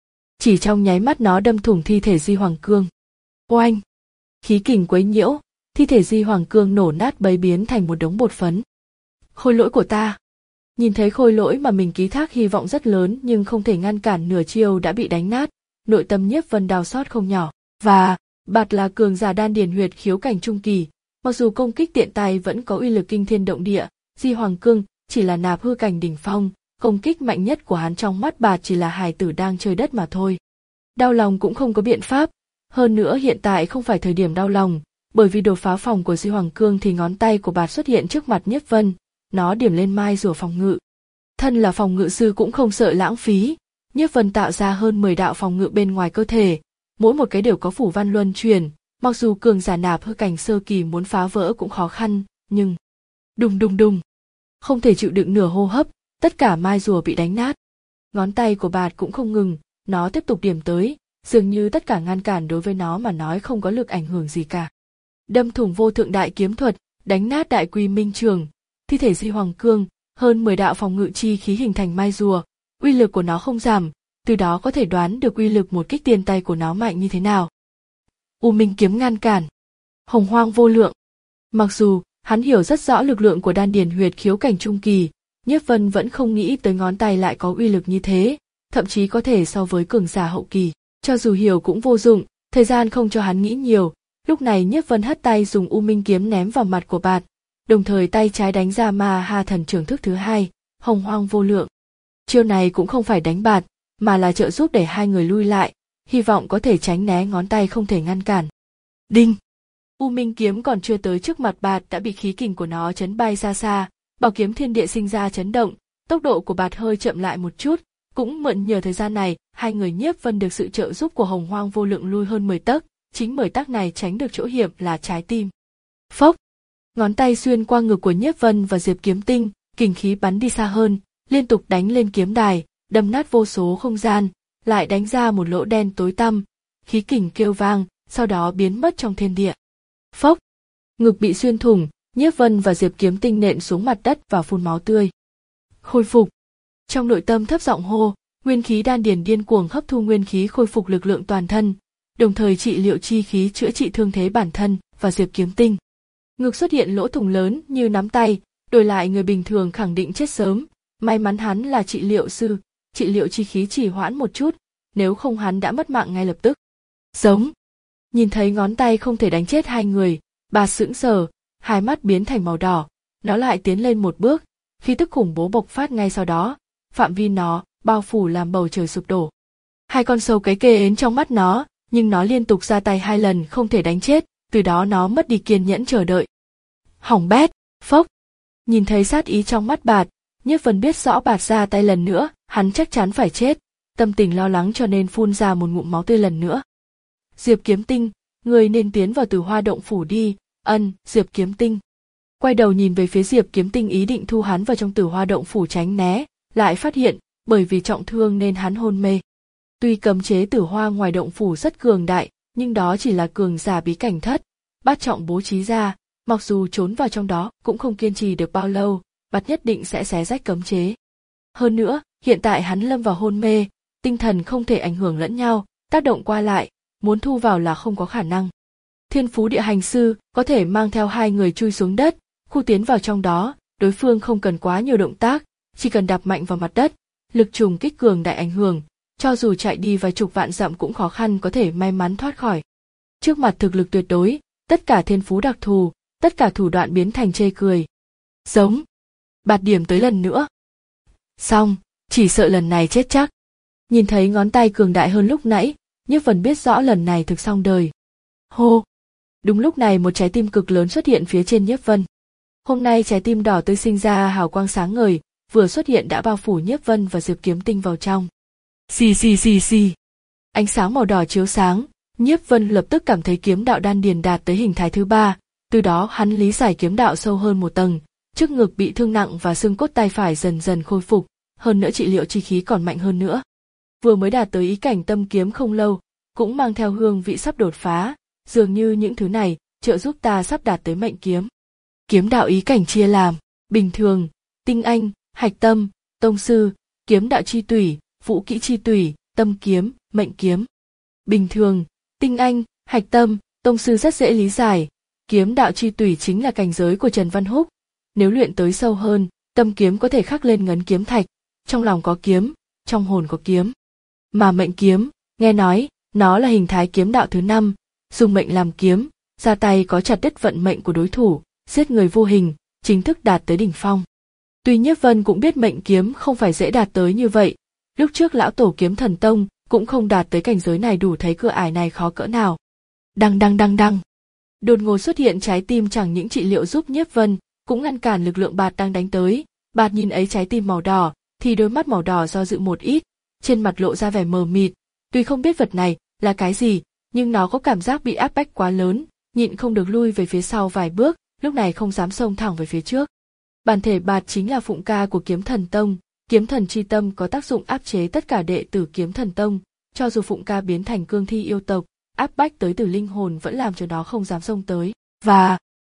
Chỉ trong nháy mắt nó đâm thủng thi thể Di Hoàng Cương. Oanh! Khí kình quấy nhiễu, thi thể Di Hoàng Cương nổ nát bấy biến thành một đống bột phấn. Khôi lỗi của ta! Nhìn thấy khôi lỗi mà mình ký thác hy vọng rất lớn nhưng không thể ngăn cản nửa chiêu đã bị đánh nát, nội tâm Nhiếp Vân đau xót không nhỏ. Và, Bạt là cường giả đan điền huyệt khiếu cảnh trung kỳ, mặc dù công kích tiện tay vẫn có uy lực kinh thiên động địa, Di Hoàng Cương chỉ là nạp hư cảnh đỉnh phong, công kích mạnh nhất của hắn trong mắt Bạt chỉ là hài tử đang chơi đất mà thôi. Đau lòng cũng không có biện pháp, hơn nữa hiện tại không phải thời điểm đau lòng, bởi vì đột phá phòng của Di Hoàng Cương thì ngón tay của Bạt xuất hiện trước mặt Nhiếp Vân, nó điểm lên mai rùa phòng ngự. Thân là phòng ngự sư cũng không sợ lãng phí, Nhiếp Vân tạo ra hơn mười đạo phòng ngự bên ngoài cơ thể, mỗi một cái đều có phủ văn luân chuyển, mặc dù cường giả nạp hư cảnh sơ kỳ muốn phá vỡ cũng khó khăn, nhưng đùng đùng đùng, không thể chịu đựng nửa hô hấp, tất cả mai rùa bị đánh nát. Ngón tay của Bạt cũng không ngừng, nó tiếp tục điểm tới, dường như tất cả ngăn cản đối với nó mà nói không có lực ảnh hưởng gì cả. Đâm thủng vô thượng đại kiếm thuật, đánh nát đại quy minh trường, thi thể Di Hoàng Cương, hơn mười đạo phòng ngự chi khí hình thành mai rùa, uy lực của nó không giảm, từ đó có thể đoán được uy lực một kích tiền tay của nó mạnh như thế nào. U Minh kiếm ngăn cản. Hồng hoang vô lượng. Mặc dù hắn hiểu rất rõ lực lượng của đan điền huyệt khiếu cảnh trung kỳ, Nhiếp Vân vẫn không nghĩ tới ngón tay lại có uy lực như thế, thậm chí có thể so với cường giả hậu kỳ. Cho dù hiểu cũng vô dụng, thời gian không cho hắn nghĩ nhiều. Lúc này Nhiếp Vân hất tay dùng U Minh kiếm ném vào mặt của Bạt, đồng thời tay trái đánh ra Ma Ha Thần trưởng thức thứ hai, Hồng hoang vô lượng. Chiêu này cũng không phải đánh Bạt, mà là trợ giúp để hai người lui lại, hy vọng có thể tránh né ngón tay không thể ngăn cản. Đinh! U Minh kiếm còn chưa tới trước mặt Bạt đã bị khí kình của nó chấn bay xa xa, bảo kiếm thiên địa sinh ra chấn động, tốc độ của Bạt hơi chậm lại một chút, cũng mượn nhờ thời gian này, hai người Nhiếp Vân được sự trợ giúp của Hồng hoang vô lượng lui hơn mười tấc, chính mười tấc này tránh được chỗ hiểm là trái tim. Phốc! Ngón tay xuyên qua ngực của Nhiếp Vân và Diệp Kiếm Tinh, kình khí bắn đi xa hơn, liên tục đánh lên kiếm đài, đâm nát vô số không gian, lại đánh ra một lỗ đen tối tăm, khí kình kêu vang, sau đó biến mất trong thiên địa. Phốc! Ngực bị xuyên thủng, Nhiếp Vân và Diệp Kiếm Tinh nện xuống mặt đất và phun máu tươi. Khôi phục! Trong nội tâm thấp giọng hô, nguyên khí đan điền điên cuồng hấp thu nguyên khí khôi phục lực lượng toàn thân, đồng thời trị liệu chi khí chữa trị thương thế bản thân và Diệp Kiếm Tinh. Ngực xuất hiện lỗ thủng lớn như nắm tay, đổi lại người bình thường khẳng định chết sớm, may mắn hắn là trị liệu sư, trị liệu chi khí chỉ hoãn một chút, nếu không hắn đã mất mạng ngay lập tức. Giống! Nhìn thấy ngón tay không thể đánh chết hai người, bà sững sờ, hai mắt biến thành màu đỏ, nó lại tiến lên một bước, khí tức khủng bố bộc phát ngay sau đó, phạm vi nó bao phủ làm bầu trời sụp đổ. Hai con sâu cái kề ến trong mắt nó, nhưng nó liên tục ra tay hai lần không thể đánh chết, từ đó nó mất đi kiên nhẫn chờ đợi. Hỏng bét! Phốc! Nhìn thấy sát ý trong mắt Bạt, Nhiếp Vân biết rõ Bạt ra tay lần nữa, hắn chắc chắn phải chết, tâm tình lo lắng cho nên phun ra một ngụm máu tươi lần nữa. Diệp Kiếm Tinh, người nên tiến vào Tử Hoa động phủ đi. Ân, Diệp Kiếm Tinh. Quay đầu nhìn về phía Diệp Kiếm Tinh ý định thu hắn vào trong Tử Hoa động phủ tránh né, lại phát hiện, bởi vì trọng thương nên hắn hôn mê. Tuy cấm chế Tử Hoa ngoài động phủ rất cường đại, nhưng đó chỉ là cường giả bí cảnh thất, bát trọng bố trí ra, mặc dù trốn vào trong đó cũng không kiên trì được bao lâu, Bạt nhất định sẽ xé rách cấm chế. Hơn nữa, hiện tại hắn lâm vào hôn mê, tinh thần không thể ảnh hưởng lẫn nhau, tác động qua lại, muốn thu vào là không có khả năng. Thiên Phú Địa Hành Sư có thể mang theo hai người chui xuống đất, khu tiến vào trong đó, đối phương không cần quá nhiều động tác, chỉ cần đạp mạnh vào mặt đất, lực trùng kích cường đại ảnh hưởng, cho dù chạy đi vài chục vạn dặm cũng khó khăn có thể may mắn thoát khỏi. Trước mặt thực lực tuyệt đối, tất cả thiên phú đặc thù, tất cả thủ đoạn biến thành chê cười. Giống! Bạt điểm tới lần nữa. Xong, chỉ sợ lần này chết chắc. Nhìn thấy ngón tay cường đại hơn lúc nãy, Nhiếp Vân biết rõ lần này thực xong đời. Hô! Đúng lúc này một trái tim cực lớn xuất hiện phía trên Nhiếp Vân. Hôm nay trái tim đỏ tươi sinh ra hào quang sáng ngời, vừa xuất hiện đã bao phủ Nhiếp Vân và Diệp Kiếm Tinh vào trong. Xì xì xì xì! Ánh sáng màu đỏ chiếu sáng, Nhiếp Vân lập tức cảm thấy kiếm đạo đan điền đạt tới hình thái thứ ba, từ đó hắn lý giải kiếm đạo sâu hơn một tầng, trước ngực bị thương nặng và xương cốt tay phải dần dần khôi phục, hơn nữa trị liệu chi khí còn mạnh hơn nữa. Vừa mới đạt tới ý cảnh tâm kiếm không lâu, cũng mang theo hương vị sắp đột phá, dường như những thứ này trợ giúp ta sắp đạt tới mệnh kiếm. Kiếm đạo ý cảnh chia làm bình thường, tinh anh, hạch tâm, tông sư, kiếm đạo chi tủy, vũ kỹ chi tủy, tâm kiếm, mệnh kiếm. Bình thường, tinh anh, hạch tâm, tông sư rất dễ lý giải, kiếm đạo chi tủy chính là cảnh giới của Trần Văn Húc. Nếu luyện tới sâu hơn, tâm kiếm có thể khắc lên ngấn kiếm thạch, trong lòng có kiếm, trong hồn có kiếm. Mà mệnh kiếm, nghe nói, nó là hình thái kiếm đạo thứ năm, dùng mệnh làm kiếm, ra tay có chặt đứt vận mệnh của đối thủ, giết người vô hình, chính thức đạt tới đỉnh phong. Tuy Nhiếp Vân cũng biết mệnh kiếm không phải dễ đạt tới như vậy, lúc trước lão tổ Kiếm Thần Tông cũng không đạt tới cảnh giới này, đủ thấy cửa ải này khó cỡ nào. Đăng đăng đăng đăng. Đột ngột xuất hiện trái tim chẳng những trị liệu giúp Nhiếp Vân, cũng ngăn cản lực lượng Bạt đang đánh tới. Bạt nhìn ấy trái tim màu đỏ, thì đôi mắt màu đỏ do dự một ít, trên mặt lộ ra vẻ mờ mịt. Tuy không biết vật này là cái gì, nhưng nó có cảm giác bị áp bách quá lớn, nhịn không được lui về phía sau vài bước, lúc này không dám xông thẳng về phía trước. Bản thể Bạt chính là phụng ca của Kiếm Thần Tông, Kiếm Thần chi tâm có tác dụng áp chế tất cả đệ tử Kiếm Thần Tông, cho dù phụng ca biến thành cương thi yêu tộc, áp bách tới từ linh hồn vẫn làm cho nó không dám xông tới. Và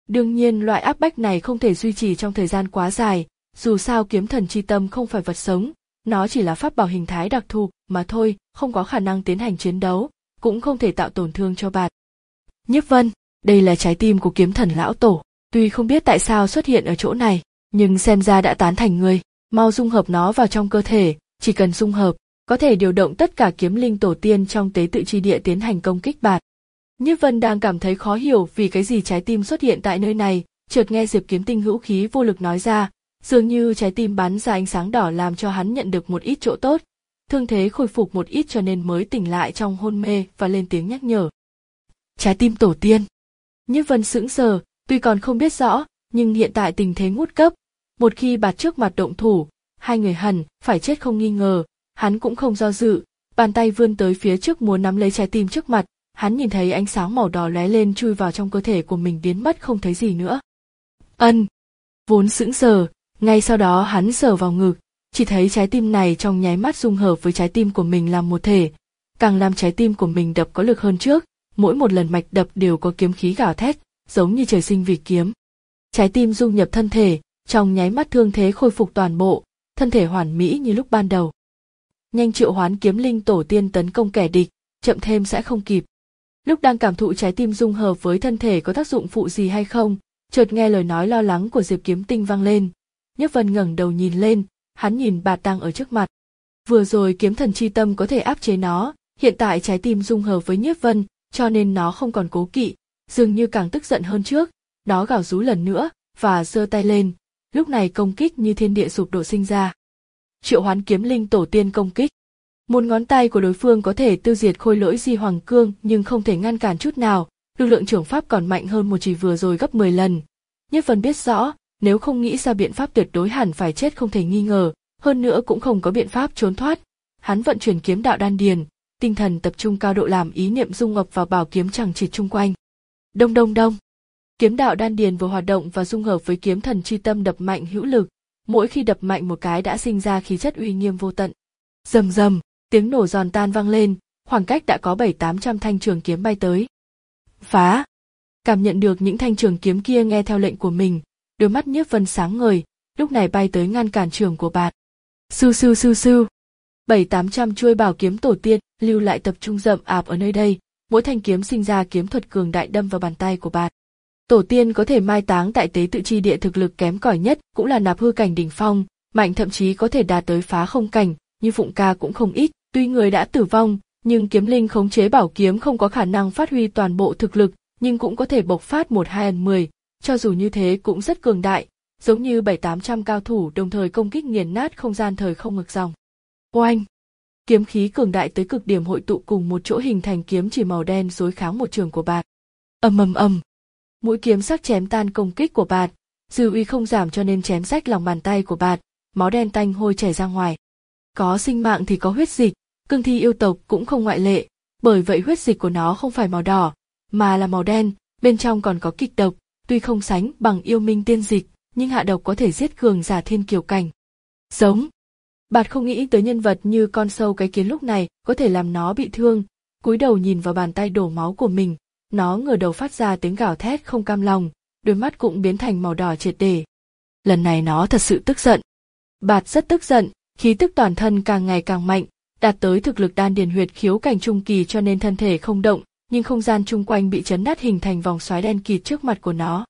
Đương nhiên loại áp bách này không thể duy trì trong thời gian quá dài, dù sao kiếm thần chi tâm không phải vật sống, nó chỉ là pháp bảo hình thái đặc thù mà thôi, không có khả năng tiến hành chiến đấu, cũng không thể tạo tổn thương cho bạn. Nhiếp Vân, đây là trái tim của kiếm thần lão tổ, tuy không biết tại sao xuất hiện ở chỗ này, nhưng xem ra đã tán thành ngươi, mau dung hợp nó vào trong cơ thể, chỉ cần dung hợp, có thể điều động tất cả kiếm linh tổ tiên trong tế tự chi địa tiến hành công kích bạn. Nhiếp Vân đang cảm thấy khó hiểu vì cái gì trái tim xuất hiện tại nơi này, chợt nghe Diệp Kiếm Tinh hữu khí vô lực nói ra, dường như trái tim bắn ra ánh sáng đỏ làm cho hắn nhận được một ít chỗ tốt, thương thế khôi phục một ít cho nên mới tỉnh lại trong hôn mê và lên tiếng nhắc nhở. Trái tim tổ tiên. Nhiếp Vân sững sờ, tuy còn không biết rõ, nhưng hiện tại tình thế ngút cấp, một khi bạt trước mặt động thủ, hai người hẳn phải chết không nghi ngờ, hắn cũng không do dự, bàn tay vươn tới phía trước muốn nắm lấy trái tim trước mặt, hắn nhìn thấy ánh sáng màu đỏ lóe lên chui vào trong cơ thể của mình biến mất không thấy gì nữa. Ân, vốn sững sờ, ngay sau đó hắn sờ vào ngực, chỉ thấy trái tim này trong nháy mắt dung hợp với trái tim của mình làm một thể, càng làm trái tim của mình đập có lực hơn trước, mỗi một lần mạch đập đều có kiếm khí gào thét, giống như trời sinh vì kiếm. Trái tim dung nhập thân thể, trong nháy mắt thương thế khôi phục toàn bộ, thân thể hoàn mỹ như lúc ban đầu. Nhanh triệu hoán kiếm linh tổ tiên tấn công kẻ địch, chậm thêm sẽ không kịp. Lúc đang cảm thụ trái tim dung hợp với thân thể có tác dụng phụ gì hay không, chợt nghe lời nói lo lắng của Diệp Kiếm Tinh vang lên. Nhiếp Vân ngẩng đầu nhìn lên, hắn nhìn bạt đang ở trước mặt. Vừa rồi kiếm thần chi tâm có thể áp chế nó, hiện tại trái tim dung hợp với Nhiếp Vân, cho nên nó không còn cố kỵ, dường như càng tức giận hơn trước, nó gào rú lần nữa và giơ tay lên, lúc này công kích như thiên địa sụp đổ sinh ra. Triệu hoán kiếm linh tổ tiên công kích. Một ngón tay của đối phương có thể tiêu diệt khôi lỗi di hoàng cương nhưng không thể ngăn cản chút nào, lực lượng trưởng pháp còn mạnh hơn một chỉ vừa rồi gấp mười lần. Nhiếp Vân biết rõ, nếu không nghĩ ra biện pháp tuyệt đối hẳn phải chết không thể nghi ngờ, hơn nữa cũng không có biện pháp trốn thoát. Hắn vận chuyển kiếm đạo đan điền, tinh thần tập trung cao độ làm ý niệm dung ngập vào bảo kiếm chằng chịt chung quanh. Đông đông đông. Kiếm đạo đan điền vừa hoạt động và dung hợp với kiếm thần chi tâm đập mạnh hữu lực, mỗi khi đập mạnh một cái đã sinh ra khí chất uy nghiêm vô tận. Rầm rầm, tiếng nổ giòn tan vang lên, khoảng cách đã có bảy tám trăm thanh trường kiếm bay tới. Phá! Cảm nhận được những thanh trường kiếm kia nghe theo lệnh của mình, đôi mắt Nhiếp Vân sáng ngời, lúc này bay tới ngăn cản trường của bạt. Sư sư sư sư. Bảy tám trăm chuôi bảo kiếm tổ tiên lưu lại tập trung rậm ạp ở nơi đây, mỗi thanh kiếm sinh ra kiếm thuật cường đại đâm vào bàn tay của bạt. Tổ tiên có thể mai táng tại tế tự chi địa thực lực kém cỏi nhất cũng là nạp hư cảnh đỉnh phong, mạnh thậm chí có thể đạt tới phá không cảnh, như Phụng Ca cũng không ít, tuy người đã tử vong, nhưng kiếm linh khống chế bảo kiếm không có khả năng phát huy toàn bộ thực lực, nhưng cũng có thể bộc phát một hai ẩn mười, cho dù như thế cũng rất cường đại, giống như bảy tám trăm cao thủ đồng thời công kích nghiền nát không gian thời không ngược dòng. Oanh! Kiếm khí cường đại tới cực điểm hội tụ cùng một chỗ hình thành kiếm chỉ màu đen đối kháng một trường của bạt. Ầm ầm ầm! Mũi kiếm sắc chém tan công kích của bạt, dư uy không giảm cho nên chém rách lòng bàn tay của bạt, máu đen tanh hôi chảy ra ngoài. Có sinh mạng thì có huyết dịch, cương thi yêu tộc cũng không ngoại lệ, bởi vậy huyết dịch của nó không phải màu đỏ, mà là màu đen, bên trong còn có kịch độc, tuy không sánh bằng yêu minh tiên dịch, nhưng hạ độc có thể giết cường giả thiên kiều cảnh. Giống. Bạt không nghĩ tới nhân vật như con sâu cái kiến lúc này có thể làm nó bị thương, cúi đầu nhìn vào bàn tay đổ máu của mình, nó ngửa đầu phát ra tiếng gào thét không cam lòng, đôi mắt cũng biến thành màu đỏ triệt để. Lần này nó thật sự tức giận. Bạt rất tức giận, khí tức toàn thân càng ngày càng mạnh, đạt tới thực lực đan điền huyệt khiếu cảnh trung kỳ cho nên thân thể không động, nhưng không gian chung quanh bị chấn nát hình thành vòng xoáy đen kịt trước mặt của nó.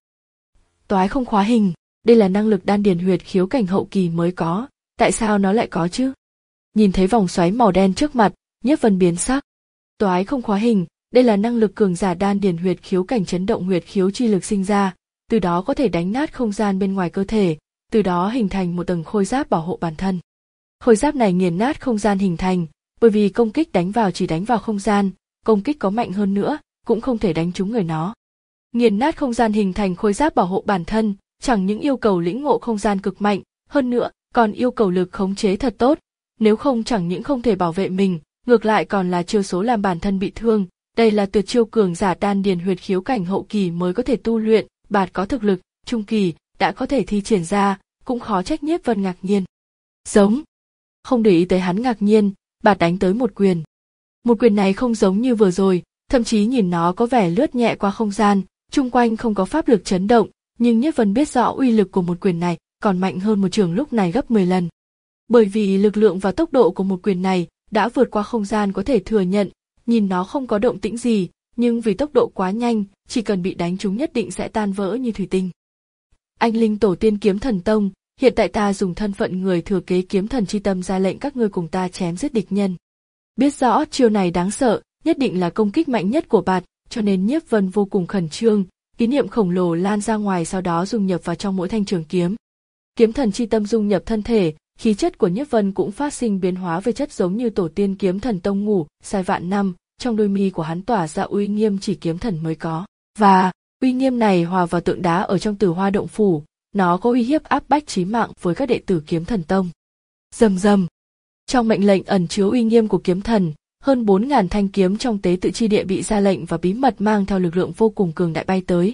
Toái không khóa hình, đây là năng lực đan điền huyệt khiếu cảnh hậu kỳ mới có, tại sao nó lại có chứ? Nhìn thấy vòng xoáy màu đen trước mặt, Nhiếp Vân biến sắc. Toái không khóa hình, đây là năng lực cường giả đan điền huyệt khiếu cảnh chấn động huyệt khiếu chi lực sinh ra, từ đó có thể đánh nát không gian bên ngoài cơ thể, từ đó hình thành một tầng khôi giáp bảo hộ bản thân. Khôi giáp này nghiền nát không gian hình thành, bởi vì công kích đánh vào chỉ đánh vào không gian, công kích có mạnh hơn nữa, cũng không thể đánh trúng người nó. Nghiền nát không gian hình thành khôi giáp bảo hộ bản thân, chẳng những yêu cầu lĩnh ngộ không gian cực mạnh, hơn nữa còn yêu cầu lực khống chế thật tốt, nếu không chẳng những không thể bảo vệ mình, ngược lại còn là chiêu số làm bản thân bị thương. Đây là tuyệt chiêu cường giả đan điền huyệt khiếu cảnh hậu kỳ mới có thể tu luyện, Bạt có thực lực trung kỳ đã có thể thi triển ra, cũng khó trách Nhiếp Vân ngạc nhiên. Giống. Không để ý tới hắn ngạc nhiên, Bạt đánh tới một quyền. Một quyền này không giống như vừa rồi, thậm chí nhìn nó có vẻ lướt nhẹ qua không gian, Chung quanh không có pháp lực chấn động, nhưng Nhiếp Vân biết rõ uy lực của một quyền này còn mạnh hơn một chưởng lúc này gấp mười lần. Bởi vì lực lượng và tốc độ của một quyền này đã vượt qua không gian có thể thừa nhận, nhìn nó không có động tĩnh gì, nhưng vì tốc độ quá nhanh, chỉ cần bị đánh trúng nhất định sẽ tan vỡ như thủy tinh. Anh linh tổ tiên Kiếm Thần Tông, hiện tại ta dùng thân phận người thừa kế Kiếm Thần chi tâm ra lệnh các ngươi cùng ta chém giết địch nhân. Biết rõ chiêu này đáng sợ, nhất định là công kích mạnh nhất của bạt, cho nên Nhiếp Vân vô cùng khẩn trương, ý niệm khổng lồ lan ra ngoài sau đó dung nhập vào trong mỗi thanh trường kiếm. Kiếm Thần chi tâm dung nhập thân thể, khí chất của Nhiếp Vân cũng phát sinh biến hóa về chất giống như tổ tiên Kiếm Thần Tông ngủ sai vạn năm, trong đôi mi của hắn tỏa ra uy nghiêm chỉ kiếm thần mới có, và uy nghiêm này hòa vào tượng đá ở trong Tử Hoa động phủ, nó có uy hiếp áp bách chí mạng với các đệ tử Kiếm Thần Tông. Rầm rầm. Trong mệnh lệnh ẩn chứa uy nghiêm của kiếm thần, hơn bốn ngàn thanh kiếm trong tế tự chi địa bị ra lệnh và bí mật mang theo lực lượng vô cùng cường đại bay tới.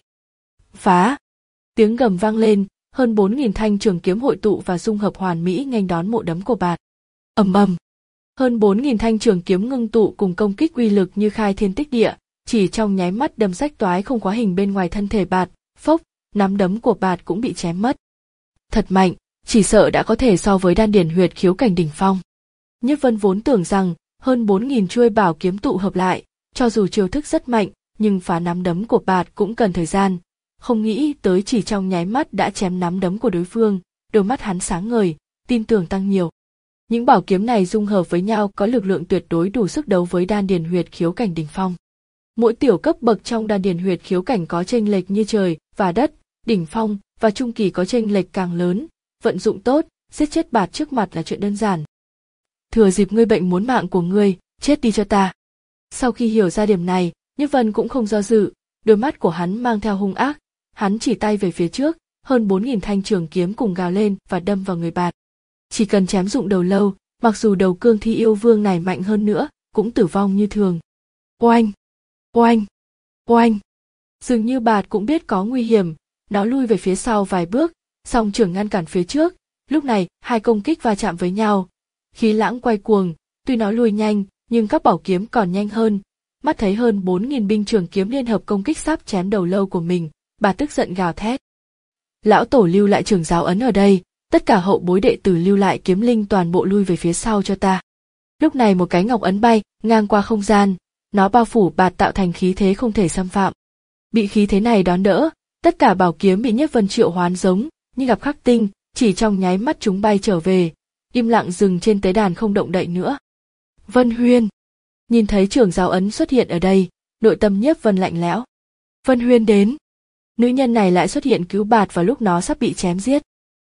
Phá! Tiếng gầm vang lên, hơn bốn nghìn thanh trường kiếm hội tụ và dung hợp hoàn mỹ nghênh đón mộ đấm của bạt. Ầm ầm! Hơn bốn nghìn thanh trường kiếm ngưng tụ cùng công kích uy lực như khai thiên tích địa, chỉ trong nháy mắt đâm rách toái không khóa hình bên ngoài thân thể bạt, phốc, nắm đấm của bạt cũng bị chém mất. Thật mạnh, chỉ sợ đã có thể so với đan điển huyệt khiếu cảnh đỉnh phong. Nhiếp Vân vốn tưởng rằng hơn bốn nghìn chuôi bảo kiếm tụ hợp lại, cho dù chiêu thức rất mạnh, nhưng phá nắm đấm của bạt cũng cần thời gian. Không nghĩ tới chỉ trong nháy mắt đã chém nắm đấm của đối phương, đôi mắt hắn sáng ngời, tin tưởng tăng nhiều. Những bảo kiếm này dung hợp với nhau có lực lượng tuyệt đối đủ sức đấu với đan điền huyệt khiếu cảnh đỉnh phong. Mỗi tiểu cấp bậc trong đan điền huyệt khiếu cảnh có chênh lệch như trời và đất, đỉnh phong và trung kỳ có chênh lệch càng lớn, vận dụng tốt, giết chết bạt trước mặt là chuyện đơn giản. Thừa dịp ngươi bệnh muốn mạng của ngươi, chết đi cho ta. Sau khi hiểu ra điểm này, Nhiếp Vân cũng không do dự, đôi mắt của hắn mang theo hung ác, hắn chỉ tay về phía trước, hơn bốn nghìn thanh trường kiếm cùng gào lên và đâm vào người bạt. Chỉ cần chém dụng đầu lâu, mặc dù đầu cương thi yêu vương này mạnh hơn nữa, cũng tử vong như thường. Oanh! Oanh! Oanh! Dường như bạt cũng biết có nguy hiểm, nó lui về phía sau vài bước, song trưởng ngăn cản phía trước. Lúc này, hai công kích va chạm với nhau. Khí lãng quay cuồng, tuy nó lùi nhanh, nhưng các bảo kiếm còn nhanh hơn. Mắt thấy hơn bốn nghìn binh trường kiếm liên hợp công kích sắp chém đầu lâu của mình, bà tức giận gào thét. Lão tổ lưu lại trường giáo ấn ở đây, tất cả hậu bối đệ tử lưu lại kiếm linh toàn bộ lui về phía sau cho ta. Lúc này một cái ngọc ấn bay ngang qua không gian, nó bao phủ bạt tạo thành khí thế không thể xâm phạm. Bị khí thế này đón đỡ, tất cả bảo kiếm bị Nhiếp Vân triệu hoán giống như gặp khắc tinh, chỉ trong nháy mắt chúng bay trở về, im lặng dừng trên tế đàn không động đậy nữa. Vân Huyên, nhìn thấy trường giáo ấn xuất hiện ở đây, nội tâm Nhiếp Vân lạnh lẽo. Vân Huyên đến, nữ nhân này lại xuất hiện cứu bạt vào lúc nó sắp bị chém giết.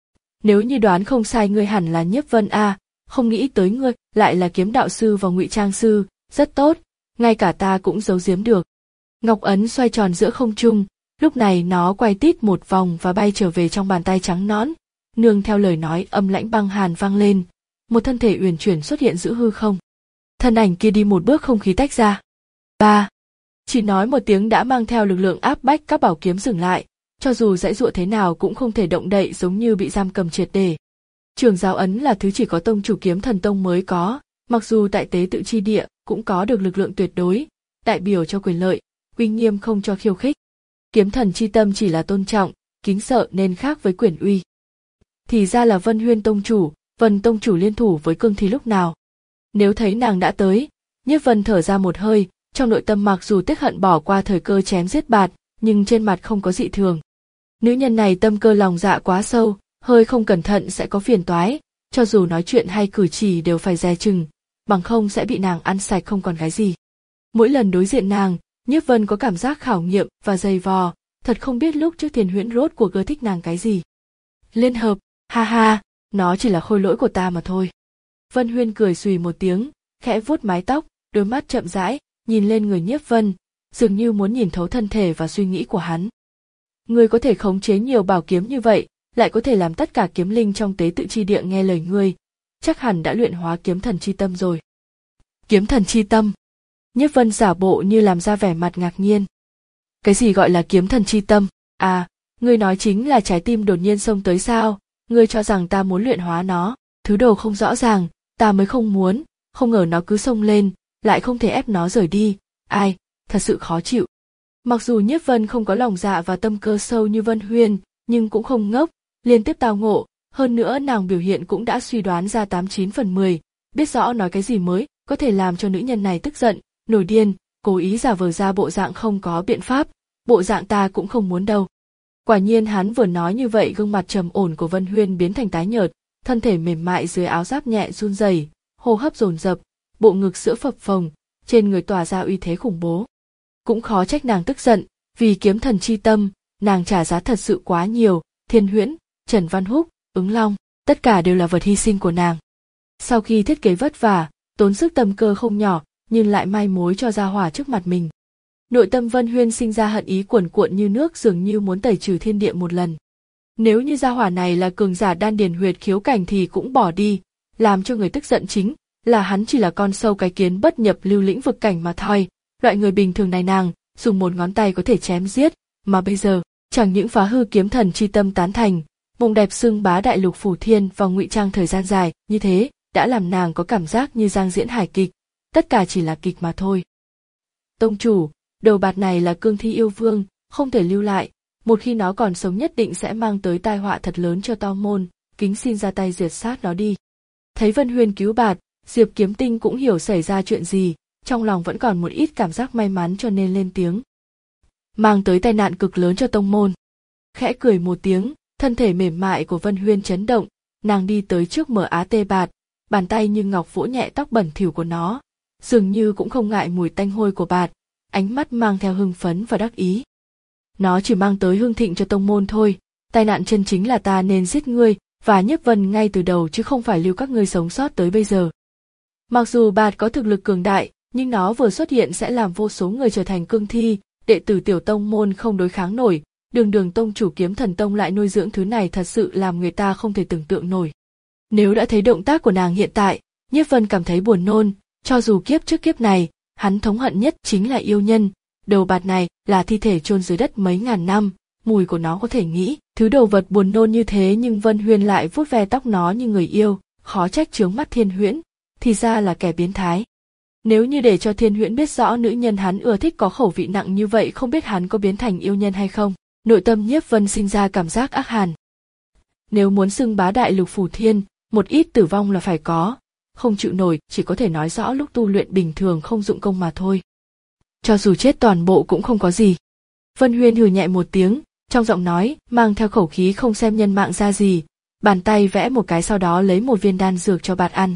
Nếu như đoán không sai ngươi hẳn là Nhiếp Vân a, không nghĩ tới ngươi lại là kiếm đạo sư và ngụy trang sư, rất tốt, ngay cả ta cũng giấu giếm được. Ngọc ấn xoay tròn giữa không trung, lúc này nó quay tít một vòng và bay trở về trong bàn tay trắng nõn, nương theo lời nói âm lãnh băng hàn vang lên, một thân thể uyển chuyển xuất hiện giữa hư không. Thân ảnh kia đi một bước không khí tách ra. Ba, chỉ nói một tiếng đã mang theo lực lượng áp bách các bảo kiếm dừng lại, cho dù giãy giụa thế nào cũng không thể động đậy, giống như bị giam cầm triệt để. Trường giáo ấn là thứ chỉ có tông chủ Kiếm Thần Tông mới có, mặc dù tại tế tự chi địa cũng có được lực lượng tuyệt đối, đại biểu cho quyền lợi, uy nghiêm không cho khiêu khích. Kiếm thần chi tâm chỉ là tôn trọng, kính sợ nên khác với quyền uy. Thì ra là Vân Huyên tông chủ, Vân tông chủ liên thủ với cương thi lúc nào. Nếu thấy nàng đã tới, Nhiếp Vân thở ra một hơi, trong nội tâm mặc dù tiếc hận bỏ qua thời cơ chém giết bạt, nhưng trên mặt không có dị thường. Nữ nhân này tâm cơ lòng dạ quá sâu, hơi không cẩn thận sẽ có phiền toái, cho dù nói chuyện hay cử chỉ đều phải dè chừng, bằng không sẽ bị nàng ăn sạch không còn cái gì. Mỗi lần đối diện nàng, Nhiếp Vân có cảm giác khảo nghiệm và dày vò, thật không biết lúc trước Thiền Huyễn rốt cuộc ưa thích nàng cái gì. Liên hợp, ha ha, nó chỉ là khôi lỗi của ta mà thôi. Vân Huyên cười xùy một tiếng, khẽ vuốt mái tóc, đôi mắt chậm rãi, nhìn lên người Nhiếp Vân, dường như muốn nhìn thấu thân thể và suy nghĩ của hắn. Ngươi có thể khống chế nhiều bảo kiếm như vậy, lại có thể làm tất cả kiếm linh trong tế tự chi địa nghe lời ngươi, chắc hẳn đã luyện hóa kiếm thần chi tâm rồi. Kiếm thần chi tâm? Nhiếp Vân giả bộ như làm ra vẻ mặt ngạc nhiên. Cái gì gọi là kiếm thần chi tâm? À, ngươi nói chính là trái tim đột nhiên xông tới sao? Ngươi cho rằng ta muốn luyện hóa nó, thứ đồ không rõ ràng, ta mới không muốn, không ngờ nó cứ xông lên, lại không thể ép nó rời đi, ai, thật sự khó chịu. Mặc dù Nhiếp Vân không có lòng dạ và tâm cơ sâu như Vân Huyên, nhưng cũng không ngốc, liên tiếp tao ngộ, hơn nữa nàng biểu hiện cũng đã suy đoán ra tám chín phần mười, biết rõ nói cái gì mới có thể làm cho nữ nhân này tức giận, nổi điên, cố ý giả vờ ra bộ dạng không có biện pháp, bộ dạng ta cũng không muốn đâu. Quả nhiên hắn vừa nói như vậy, gương mặt trầm ổn của Vân Huyên biến thành tái nhợt, thân thể mềm mại dưới áo giáp nhẹ run rẩy, hô hấp dồn dập, bộ ngực sữa phập phồng, trên người tỏa ra uy thế khủng bố. Cũng khó trách nàng tức giận, vì kiếm thần chi tâm, nàng trả giá thật sự quá nhiều, Thiên Huyễn, Trần Văn Húc, Ứng Long, tất cả đều là vật hy sinh của nàng. Sau khi thiết kế vất vả, tốn sức tâm cơ không nhỏ, nhưng lại mai mối cho ra hỏa trước mặt mình. Nội tâm Vân Huyên sinh ra hận ý cuồn cuộn như nước, dường như muốn tẩy trừ thiên địa một lần. Nếu như gia hỏa này là cường giả đan điền huyệt khiếu cảnh thì cũng bỏ đi, làm cho người tức giận chính là hắn chỉ là con sâu cái kiến bất nhập lưu lĩnh vực cảnh mà thôi. Loại người bình thường này nàng dùng một ngón tay có thể chém giết, mà bây giờ chẳng những phá hư kiếm thần chi tâm tán thành, mộng đẹp xưng bá đại lục phủ thiên và ngụy trang thời gian dài như thế đã làm nàng có cảm giác như đang diễn hài kịch, tất cả chỉ là kịch mà thôi. Tông chủ, đầu bạt này là cương thi yêu vương, không thể lưu lại, một khi nó còn sống nhất định sẽ mang tới tai họa thật lớn cho tông môn, kính xin ra tay diệt sát nó đi. Thấy Vân Huyên cứu bạt, Diệp Kiếm Tinh cũng hiểu xảy ra chuyện gì, trong lòng vẫn còn một ít cảm giác may mắn cho nên lên tiếng. Mang tới tai nạn cực lớn cho tông môn. Khẽ cười một tiếng, thân thể mềm mại của Vân Huyên chấn động, nàng đi tới trước mở á tê bạt, bàn tay như ngọc vỗ nhẹ tóc bẩn thỉu của nó, dường như cũng không ngại mùi tanh hôi của bạt, ánh mắt mang theo hưng phấn và đắc ý. Nó chỉ mang tới hưng thịnh cho tông môn thôi, tai nạn chân chính là ta nên giết ngươi và Nhiếp Vân ngay từ đầu chứ không phải lưu các ngươi sống sót tới bây giờ. Mặc dù bạt có thực lực cường đại, nhưng nó vừa xuất hiện sẽ làm vô số người trở thành cương thi, đệ tử tiểu tông môn không đối kháng nổi, đường đường tông chủ Kiếm Thần Tông lại nuôi dưỡng thứ này thật sự làm người ta không thể tưởng tượng nổi. Nếu đã thấy động tác của nàng hiện tại, Nhiếp Vân cảm thấy buồn nôn, cho dù kiếp trước kiếp này, hắn thống hận nhất chính là yêu nhân, đầu bạt này là thi thể chôn dưới đất mấy ngàn năm, mùi của nó có thể nghĩ, thứ đồ vật buồn nôn như thế nhưng Vân Huyên lại vuốt ve tóc nó như người yêu, khó trách chướng mắt Thiên Huyễn, thì ra là kẻ biến thái. Nếu như để cho Thiên Huyễn biết rõ nữ nhân hắn ưa thích có khẩu vị nặng như vậy, không biết hắn có biến thành yêu nhân hay không, nội tâm Nhiếp Vân sinh ra cảm giác ác hàn. Nếu muốn xưng bá đại lục phủ thiên, một ít tử vong là phải có, không chịu nổi chỉ có thể nói rõ lúc tu luyện bình thường không dụng công mà thôi. Cho dù chết toàn bộ cũng không có gì. Vân Huyên hừ nhẹ một tiếng, trong giọng nói mang theo khẩu khí không xem nhân mạng ra gì, bàn tay vẽ một cái sau đó lấy một viên đan dược cho bạt ăn.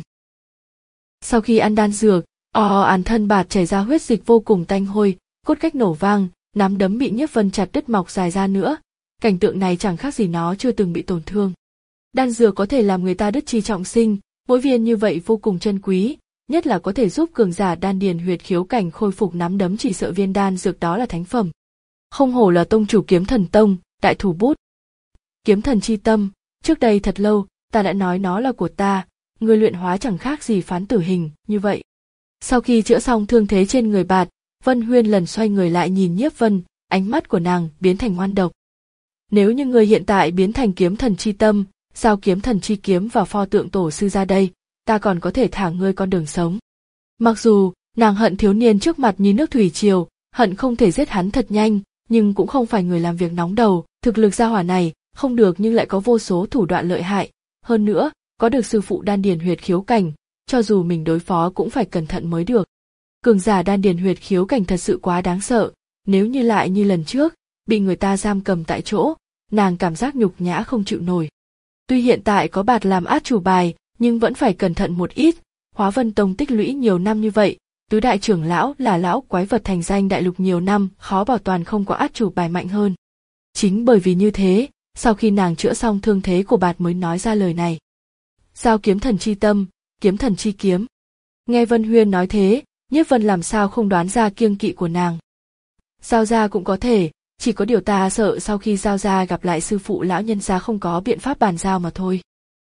Sau khi ăn đan dược, ò ò àn thân bạt chảy ra huyết dịch vô cùng tanh hôi, cốt cách nổ vang, nắm đấm bị Nhiếp Vân chặt đứt mọc dài ra nữa, cảnh tượng này chẳng khác gì nó chưa từng bị tổn thương. Đan dược có thể làm người ta đứt chi trọng sinh, mỗi viên như vậy vô cùng chân quý, nhất là có thể giúp cường giả đan điền huyệt khiếu cảnh khôi phục nắm đấm, chỉ sợ viên đan dược đó là thánh phẩm. Không hổ là tông chủ Kiếm Thần Tông, đại thủ bút. Kiếm thần chi tâm, trước đây thật lâu, ta đã nói nó là của ta, người luyện hóa chẳng khác gì phán tử hình, như vậy. Sau khi chữa xong thương thế trên người bạt, Vân Huyên lần xoay người lại nhìn Nhiếp Vân, ánh mắt của nàng biến thành ngoan độc. Nếu như người hiện tại biến thành kiếm thần chi tâm, giao kiếm thần chi kiếm vào pho tượng tổ sư ra đây, ta còn có thể thả ngươi con đường sống. Mặc dù, nàng hận thiếu niên trước mặt như nước thủy triều, hận không thể giết hắn thật nhanh, nhưng cũng không phải người làm việc nóng đầu, thực lực gia hỏa này, không được nhưng lại có vô số thủ đoạn lợi hại, hơn nữa, có được sư phụ đan điền huyệt khiếu cảnh, cho dù mình đối phó cũng phải cẩn thận mới được. Cường giả đan điền huyệt khiếu cảnh thật sự quá đáng sợ, nếu như lại như lần trước, bị người ta giam cầm tại chỗ, nàng cảm giác nhục nhã không chịu nổi. Tuy hiện tại có bạt làm át chủ bài, nhưng vẫn phải cẩn thận một ít, Hóa Vân Tông tích lũy nhiều năm như vậy, tứ đại trưởng lão là lão quái vật thành danh đại lục nhiều năm, khó bảo toàn không có át chủ bài mạnh hơn. Chính bởi vì như thế, sau khi nàng chữa xong thương thế của bạt mới nói ra lời này. Giao kiếm thần chi tâm, kiếm thần chi kiếm. Nghe Vân Huyên nói thế, Nhiếp Vân làm sao không đoán ra kiêng kỵ của nàng. Giao ra cũng có thể, chỉ có điều ta sợ sau khi giao ra gặp lại sư phụ lão nhân gia không có biện pháp bàn giao mà thôi.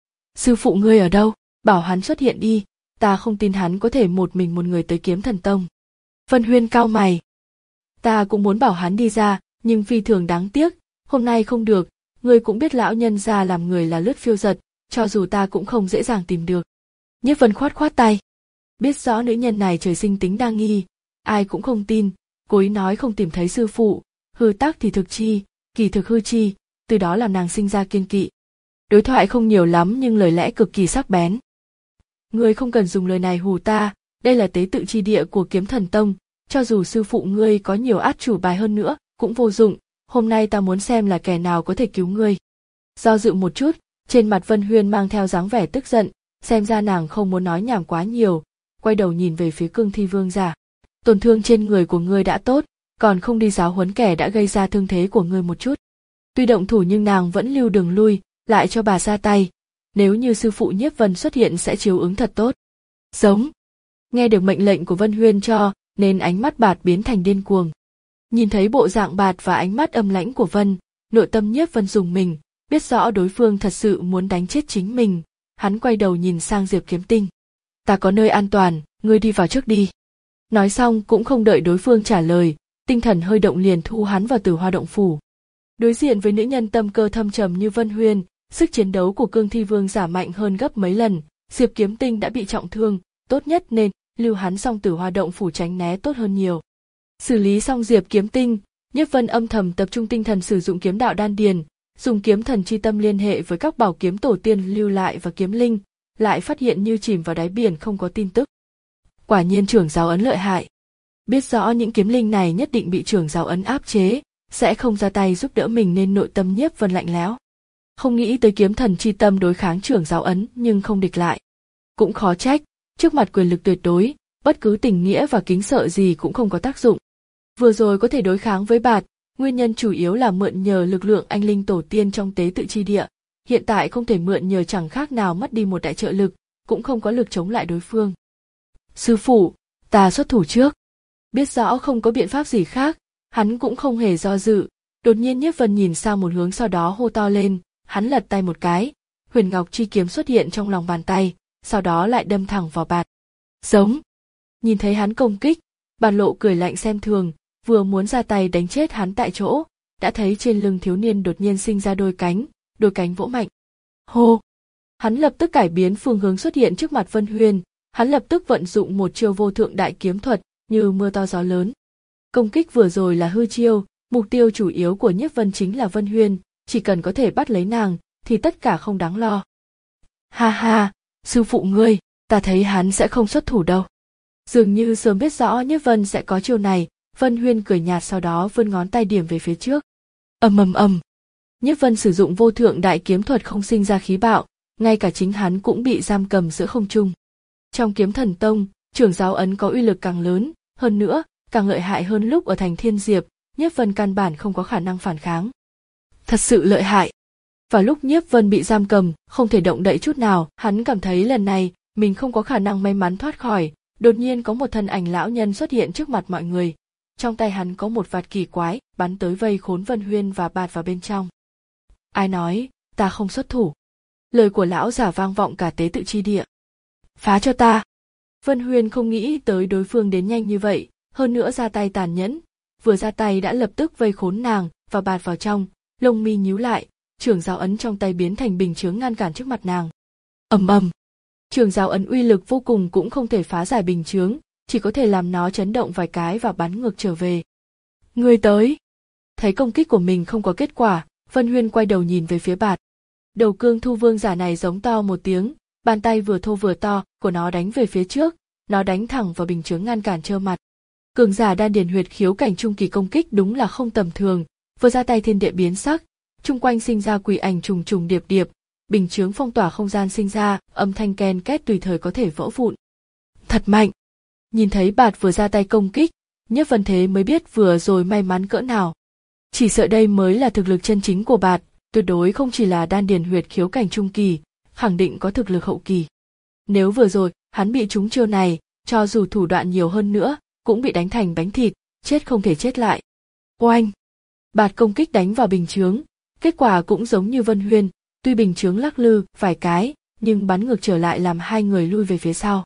Sư phụ ngươi ở đâu, bảo hắn xuất hiện đi, ta không tin hắn có thể một mình một người tới Kiếm Thần Tông. Vân Huyên cau mày. Ta cũng muốn bảo hắn đi ra, nhưng phi thường đáng tiếc, hôm nay không được, ngươi cũng biết lão nhân gia làm người là lướt phiêu giật, cho dù ta cũng không dễ dàng tìm được. Nhiếp Vân khoát khoát tay. Biết rõ nữ nhân này trời sinh tính đa nghi, ai cũng không tin, cố ý nói không tìm thấy sư phụ, hư tắc thì thực chi, kỳ thực hư chi, từ đó làm nàng sinh ra kiêng kỵ. Đối thoại không nhiều lắm nhưng lời lẽ cực kỳ sắc bén. Ngươi không cần dùng lời này hù ta, đây là tế tự chi địa của Kiếm Thần Tông, cho dù sư phụ ngươi có nhiều át chủ bài hơn nữa, cũng vô dụng, hôm nay ta muốn xem là kẻ nào có thể cứu ngươi. Do dự một chút, trên mặt Vân Huyên mang theo dáng vẻ tức giận, xem ra nàng không muốn nói nhảm quá nhiều, quay đầu nhìn về phía Cương Thi Vương giả. Tổn thương trên người của ngươi đã tốt, còn không đi giáo huấn kẻ đã gây ra thương thế của ngươi một chút. Tuy động thủ nhưng nàng vẫn lưu đường lui, lại cho bà ra tay, nếu như sư phụ Nhiếp Vân xuất hiện sẽ chiếu ứng thật tốt. Giống. Nghe được mệnh lệnh của Vân Huyên cho, nên ánh mắt Bạt biến thành điên cuồng. Nhìn thấy bộ dạng Bạt và ánh mắt âm lãnh của Vân, nội tâm Nhiếp Vân rùng mình, biết rõ đối phương thật sự muốn đánh chết chính mình, hắn quay đầu nhìn sang Diệp Kiếm Tinh. Ta có nơi an toàn, ngươi đi vào trước đi. Nói xong cũng không đợi đối phương trả lời, tinh thần hơi động liền thu hắn vào Tử Hoa động phủ. Đối diện với nữ nhân tâm cơ thâm trầm như Vân Huyên, sức chiến đấu của Cương Thi Vương giả mạnh hơn gấp mấy lần, Diệp Kiếm Tinh đã bị trọng thương, tốt nhất nên lưu hắn xong Tử Hoa động phủ tránh né tốt hơn nhiều. Xử lý xong Diệp Kiếm Tinh, Nhiếp Vân âm thầm tập trung tinh thần sử dụng kiếm đạo đan điền, dùng kiếm thần chi tâm liên hệ với các bảo kiếm tổ tiên lưu lại và kiếm linh, lại phát hiện như chìm vào đáy biển không có tin tức. Quả nhiên trưởng giáo ấn lợi hại. Biết rõ những kiếm linh này nhất định bị trưởng giáo ấn áp chế, sẽ không ra tay giúp đỡ mình nên nội tâm Nhiếp Vân lạnh lẽo. Không nghĩ tới kiếm thần chi tâm đối kháng trưởng giáo ấn nhưng không địch lại. Cũng khó trách, trước mặt quyền lực tuyệt đối, bất cứ tình nghĩa và kính sợ gì cũng không có tác dụng. Vừa rồi có thể đối kháng với Bạt, nguyên nhân chủ yếu là mượn nhờ lực lượng anh linh tổ tiên trong tế tự chi địa, hiện tại không thể mượn nhờ chẳng khác nào mất đi một đại trợ lực, cũng không có lực chống lại đối phương. Sư phụ, ta xuất thủ trước. Biết rõ không có biện pháp gì khác, hắn cũng không hề do dự, đột nhiên Nhiếp Vân nhìn sang một hướng sau đó hô to lên, hắn lật tay một cái, huyền ngọc chi kiếm xuất hiện trong lòng bàn tay, sau đó lại đâm thẳng vào Bạt. Giống. Nhìn thấy hắn công kích, Bạt lộ cười lạnh xem thường, vừa muốn ra tay đánh chết hắn tại chỗ, đã thấy trên lưng thiếu niên đột nhiên sinh ra đôi cánh, đôi cánh vỗ mạnh. Hô! Hắn lập tức cải biến phương hướng xuất hiện trước mặt Vân Huyên, hắn lập tức vận dụng một chiêu vô thượng đại kiếm thuật, như mưa to gió lớn. Công kích vừa rồi là hư chiêu, mục tiêu chủ yếu của Nhiếp Vân chính là Vân Huyên, chỉ cần có thể bắt lấy nàng, thì tất cả không đáng lo. Ha ha, sư phụ ngươi, ta thấy hắn sẽ không xuất thủ đâu. Dường như sớm biết rõ Nhiếp Vân sẽ có chiêu này, Vân Huyên cười nhạt sau đó vươn ngón tay điểm về phía trước. Ầm ầm ầm. Nhiếp Vân sử dụng vô thượng đại kiếm thuật không sinh ra khí bạo, ngay cả chính hắn cũng bị giam cầm giữa không trung. Trong Kiếm Thần Tông, trưởng giáo ấn có uy lực càng lớn, hơn nữa, càng lợi hại hơn lúc ở thành Thiên Diệp, Nhiếp Vân căn bản không có khả năng phản kháng. Thật sự lợi hại. Vào lúc Nhiếp Vân bị giam cầm, không thể động đậy chút nào, hắn cảm thấy lần này mình không có khả năng may mắn thoát khỏi. Đột nhiên có một thân ảnh lão nhân xuất hiện trước mặt mọi người. Trong tay hắn có một vạt kỳ quái, bắn tới vây khốn Vân Huyên và Bạt vào bên trong. Ai nói, ta không xuất thủ. Lời của lão giả vang vọng cả tế tự chi địa. Phá cho ta. Vân Huyên không nghĩ tới đối phương đến nhanh như vậy, hơn nữa ra tay tàn nhẫn. Vừa ra tay đã lập tức vây khốn nàng và Bạt vào trong, lông mi nhíu lại, trường giáo ấn trong tay biến thành bình chướng ngăn cản trước mặt nàng. Ầm ầm. Trường giáo ấn uy lực vô cùng cũng không thể phá giải bình chướng, chỉ có thể làm nó chấn động vài cái và bắn ngược trở về. Ngươi tới. Thấy công kích của mình không có kết quả, Vân Huyên quay đầu nhìn về phía Bạt. Đầu Cương Thu Vương giả này giống to một tiếng, bàn tay vừa thô vừa to của nó đánh về phía trước, nó đánh thẳng vào bình chướng ngăn cản trơ mặt. Cường giả đan điền huyệt khiếu cảnh trung kỳ công kích đúng là không tầm thường, vừa ra tay thiên địa biến sắc, chung quanh sinh ra quỷ ảnh trùng trùng điệp điệp, bình chướng phong tỏa không gian sinh ra, âm thanh ken két tùy thời có thể vỡ vụn. Thật mạnh. Nhìn thấy Bạt vừa ra tay công kích, Nhiếp Vân thế mới biết vừa rồi may mắn cỡ nào. Chỉ sợ đây mới là thực lực chân chính của Bạt, tuyệt đối không chỉ là đan điền huyệt khiếu cảnh trung kỳ, khẳng định có thực lực hậu kỳ. Nếu vừa rồi hắn bị trúng chiêu này, cho dù thủ đoạn nhiều hơn nữa, cũng bị đánh thành bánh thịt, chết không thể chết lại. Oanh! Bạt công kích đánh vào bình chướng, kết quả cũng giống như Vân Huyên, tuy bình chướng lắc lư vài cái, nhưng bắn ngược trở lại làm hai người lui về phía sau.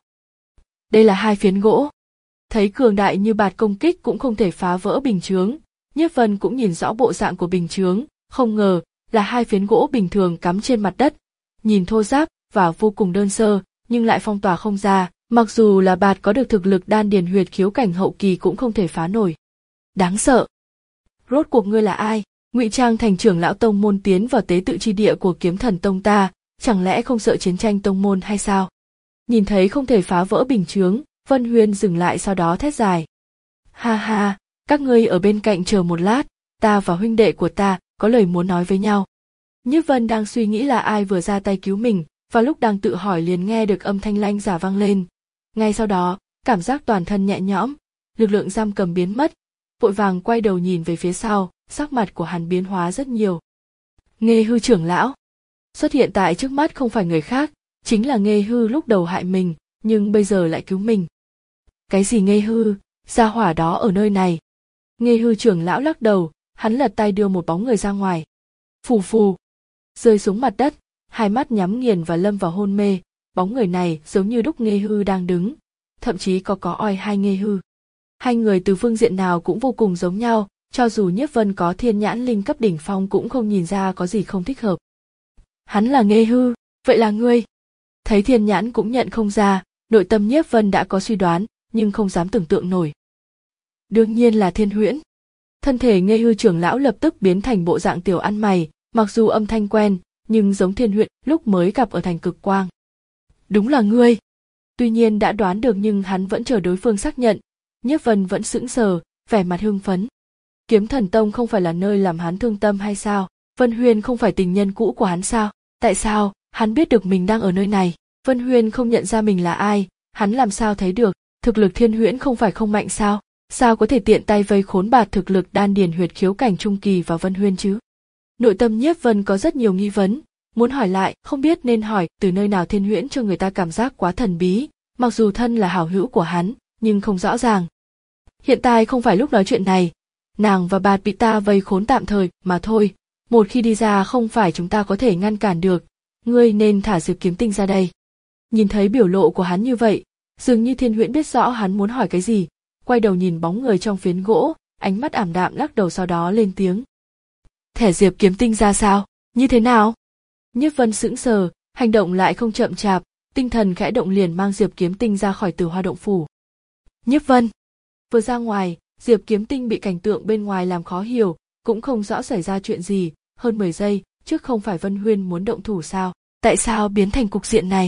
Đây là hai phiến gỗ. Thấy cường đại như Bạt công kích cũng không thể phá vỡ bình chướng, Nhiếp Vân cũng nhìn rõ bộ dạng của bình chướng, không ngờ là hai phiến gỗ bình thường cắm trên mặt đất, nhìn thô ráp và vô cùng đơn sơ, nhưng lại phong tỏa không ra, mặc dù là Bạt có được thực lực đan điền huyệt khiếu cảnh hậu kỳ cũng không thể phá nổi. Đáng sợ. Rốt cuộc ngươi là ai? Ngụy trang thành trưởng lão tông môn tiến vào tế tự chi địa của Kiếm Thần Tông ta, chẳng lẽ không sợ chiến tranh tông môn hay sao? Nhìn thấy không thể phá vỡ bình chướng, Vân Huyên dừng lại sau đó thét dài. Ha ha, các ngươi ở bên cạnh chờ một lát, ta và huynh đệ của ta có lời muốn nói với nhau. Nhiếp Vân đang suy nghĩ là ai vừa ra tay cứu mình, và lúc đang tự hỏi liền nghe được âm thanh lanh giả vang lên. Ngay sau đó, cảm giác toàn thân nhẹ nhõm, lực lượng giam cầm biến mất, vội vàng quay đầu nhìn về phía sau, sắc mặt của hắn biến hóa rất nhiều. Nghê Hư trưởng lão xuất hiện tại trước mắt không phải người khác, chính là Nghê Hư lúc đầu hại mình, nhưng bây giờ lại cứu mình. Cái gì Nghê Hư, gia hỏa đó ở nơi này? Nghê Hư trưởng lão lắc đầu, hắn lật tay đưa một bóng người ra ngoài. Phù phù, rơi xuống mặt đất, hai mắt nhắm nghiền và lâm vào hôn mê. Bóng người này giống như đúc Nghê Hư đang đứng, thậm chí có có oi hai Nghê Hư. Hai người từ phương diện nào cũng vô cùng giống nhau, cho dù Nhiếp Vân có thiên nhãn linh cấp đỉnh phong cũng không nhìn ra có gì không thích hợp. Hắn là Nghê Hư, vậy là ngươi? Thấy thiên nhãn cũng nhận không ra, nội tâm Nhiếp Vân đã có suy đoán, nhưng không dám tưởng tượng nổi. Đương nhiên là Thiên Huyễn. Thân thể Nghê Hư trưởng lão lập tức biến thành bộ dạng tiểu ăn mày, mặc dù âm thanh quen, nhưng giống Thiên Huyễn lúc mới gặp ở thành Cực Quang. Đúng là ngươi. Tuy nhiên đã đoán được nhưng hắn vẫn chờ đối phương xác nhận. Nhiếp Vân vẫn sững sờ, vẻ mặt hưng phấn. Kiếm Thần Tông không phải là nơi làm hắn thương tâm hay sao? Vân Huyên không phải tình nhân cũ của hắn sao? Tại sao hắn biết được mình đang ở nơi này? Vân Huyên không nhận ra mình là ai, hắn làm sao thấy được? Thực lực Thiên Huyễn không phải không mạnh sao? Sao có thể tiện tay vây khốn bạt thực lực đan điền huyệt khiếu cảnh trung kỳ vào Vân Huyên chứ? Nội tâm Nhiếp Vân có rất nhiều nghi vấn, muốn hỏi lại không biết nên hỏi từ nơi nào Thiên Huyễn cho người ta cảm giác quá thần bí, mặc dù thân là hảo hữu của hắn, nhưng không rõ ràng. Hiện tại không phải lúc nói chuyện này, nàng và bạt bị ta vây khốn tạm thời mà thôi, một khi đi ra không phải chúng ta có thể ngăn cản được, ngươi nên thả Diệp Kiếm Tinh ra đây. Nhìn thấy biểu lộ của hắn như vậy, dường như Thiên Huyễn biết rõ hắn muốn hỏi cái gì, quay đầu nhìn bóng người trong phiến gỗ, ánh mắt ảm đạm lắc đầu sau đó lên tiếng. Thẻ Diệp Kiếm Tinh ra sao? Như thế nào? Nhiếp Vân sững sờ, hành động lại không chậm chạp, tinh thần khẽ động liền mang Diệp Kiếm Tinh ra khỏi Tử Hoa động phủ. Nhiếp Vân vừa ra ngoài, Diệp Kiếm Tinh bị cảnh tượng bên ngoài làm khó hiểu, cũng không rõ xảy ra chuyện gì. Hơn mười giây trước không phải Vân Huyên muốn động thủ sao? Tại sao biến thành cục diện này?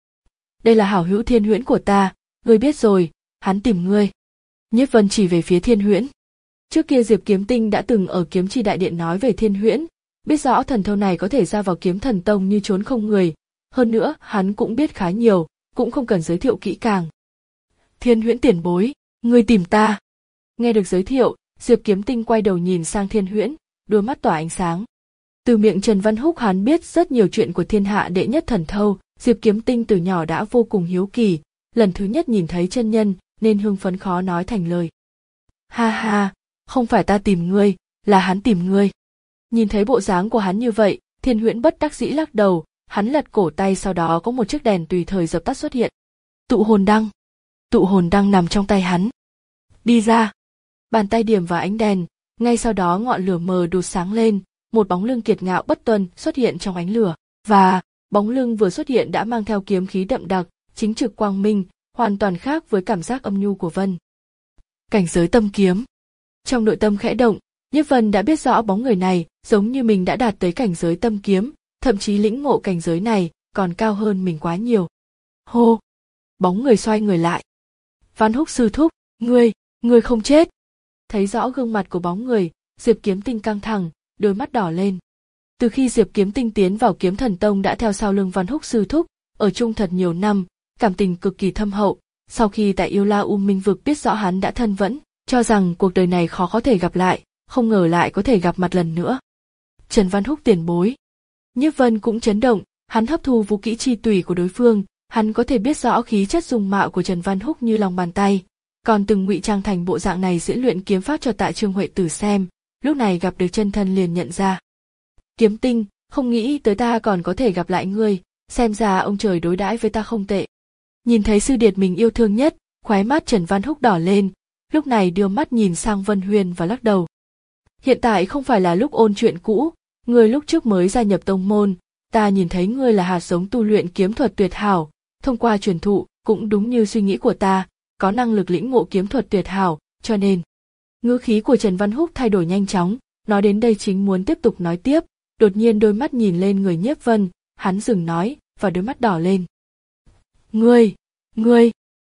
Đây là hảo hữu Thiên Huyễn của ta, ngươi biết rồi, hắn tìm ngươi. Nhiếp Vân chỉ về phía Thiên Huyễn. Trước kia Diệp Kiếm Tinh đã từng ở Kiếm Chi Đại Điện nói về Thiên Huyễn, biết rõ thần thâu này có thể ra vào Kiếm Thần Tông như trốn không người. Hơn nữa, hắn cũng biết khá nhiều, cũng không cần giới thiệu kỹ càng. Thiên Huyễn tiền bối, ngươi tìm ta. Nghe được giới thiệu, Diệp Kiếm Tinh quay đầu nhìn sang Thiên Huyễn, đôi mắt tỏa ánh sáng. Từ miệng Trần Văn Húc hắn biết rất nhiều chuyện của thiên hạ đệ nhất thần thâu, Diệp Kiếm Tinh từ nhỏ đã vô cùng hiếu kỳ, lần thứ nhất nhìn thấy chân nhân nên hưng phấn khó nói thành lời. Ha ha, không phải ta tìm ngươi, là hắn tìm ngươi. Nhìn thấy bộ dáng của hắn như vậy, Thiên Huyễn bất đắc dĩ lắc đầu, hắn lật cổ tay sau đó có một chiếc đèn tùy thời dập tắt xuất hiện. Tụ hồn đăng. Tụ hồn đăng nằm trong tay hắn. Đi ra. Bàn tay điểm vào ánh đèn, ngay sau đó ngọn lửa mờ đột sáng lên, một bóng lưng kiệt ngạo bất tuân xuất hiện trong ánh lửa, và bóng lưng vừa xuất hiện đã mang theo kiếm khí đậm đặc, chính trực quang minh, hoàn toàn khác với cảm giác âm nhu của Vân. Cảnh giới tâm kiếm. Trong nội tâm khẽ động, Nhiếp Vân đã biết rõ bóng người này giống như mình đã đạt tới cảnh giới tâm kiếm, thậm chí lĩnh ngộ cảnh giới này còn cao hơn mình quá nhiều. Hô! Bóng người xoay người lại. Văn Húc sư thúc, ngươi, ngươi không chết. Thấy rõ gương mặt của bóng người, Diệp Kiếm Tinh căng thẳng, đôi mắt đỏ lên. Từ khi Diệp Kiếm Tinh tiến vào Kiếm Thần Tông đã theo sau lưng Văn Húc sư thúc, ở chung thật nhiều năm, cảm tình cực kỳ thâm hậu. Sau khi tại Yêu La U Minh vực biết rõ hắn đã thân vẫn, cho rằng cuộc đời này khó có thể gặp lại, không ngờ lại có thể gặp mặt lần nữa. Trần Văn Húc tiền bối. Nhiếp Vân cũng chấn động, hắn hấp thu vũ kỹ chi tùy của đối phương, hắn có thể biết rõ khí chất dung mạo của Trần Văn Húc như lòng bàn tay, còn từng ngụy trang thành bộ dạng này diễn luyện kiếm pháp cho Tạ Trương Huệ Tử xem, lúc này gặp được chân thân liền nhận ra. Kiếm Tinh, không nghĩ tới ta còn có thể gặp lại ngươi, xem ra ông trời đối đãi với ta không tệ. Nhìn thấy sư điệt mình yêu thương nhất, khóe mắt Trần Văn Húc đỏ lên, lúc này đưa mắt nhìn sang Vân Huyên và lắc đầu. Hiện tại không phải là lúc ôn chuyện cũ, ngươi lúc trước mới gia nhập tông môn, ta nhìn thấy ngươi là hạt giống tu luyện kiếm thuật tuyệt hảo, thông qua truyền thụ, cũng đúng như suy nghĩ của ta, có năng lực lĩnh ngộ kiếm thuật tuyệt hảo, cho nên. Ngữ khí của Trần Văn Húc thay đổi nhanh chóng, nói đến đây chính muốn tiếp tục nói tiếp, đột nhiên đôi mắt nhìn lên người Nhiếp Vân, hắn dừng nói, và đôi mắt đỏ lên. Ngươi, ngươi.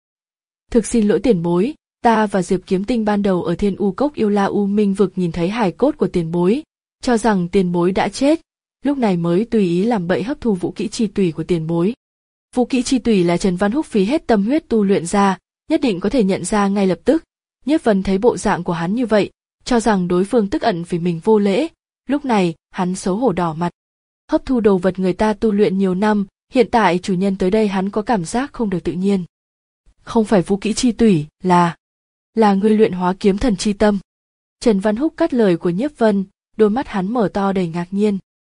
Thực xin lỗi tiền bối, ta và Diệp Kiếm Tinh ban đầu ở Thiên U Cốc Yêu La U Minh vực nhìn thấy hài cốt của tiền bối, cho rằng tiền bối đã chết, lúc này mới tùy ý làm bậy hấp thu vũ kỹ chi tùy của tiền bối. Vũ kỹ chi tùy là Trần Văn Húc phí hết tâm huyết tu luyện ra, nhất định có thể nhận ra ngay lập tức. Nhiếp Vân thấy bộ dạng của hắn như vậy, cho rằng đối phương tức ẩn vì mình vô lễ, lúc này hắn xấu hổ đỏ mặt. Hấp thu đồ vật người ta tu luyện nhiều năm, hiện tại chủ nhân tới đây hắn có cảm giác không được tự nhiên. Không phải vũ kỹ chi tùy, là là ngươi luyện hóa kiếm thần chi tâm. Trần Văn Húc cắt lời của Nhiếp Vân, đôi mắt hắn mở to đầy ngạc nhiên.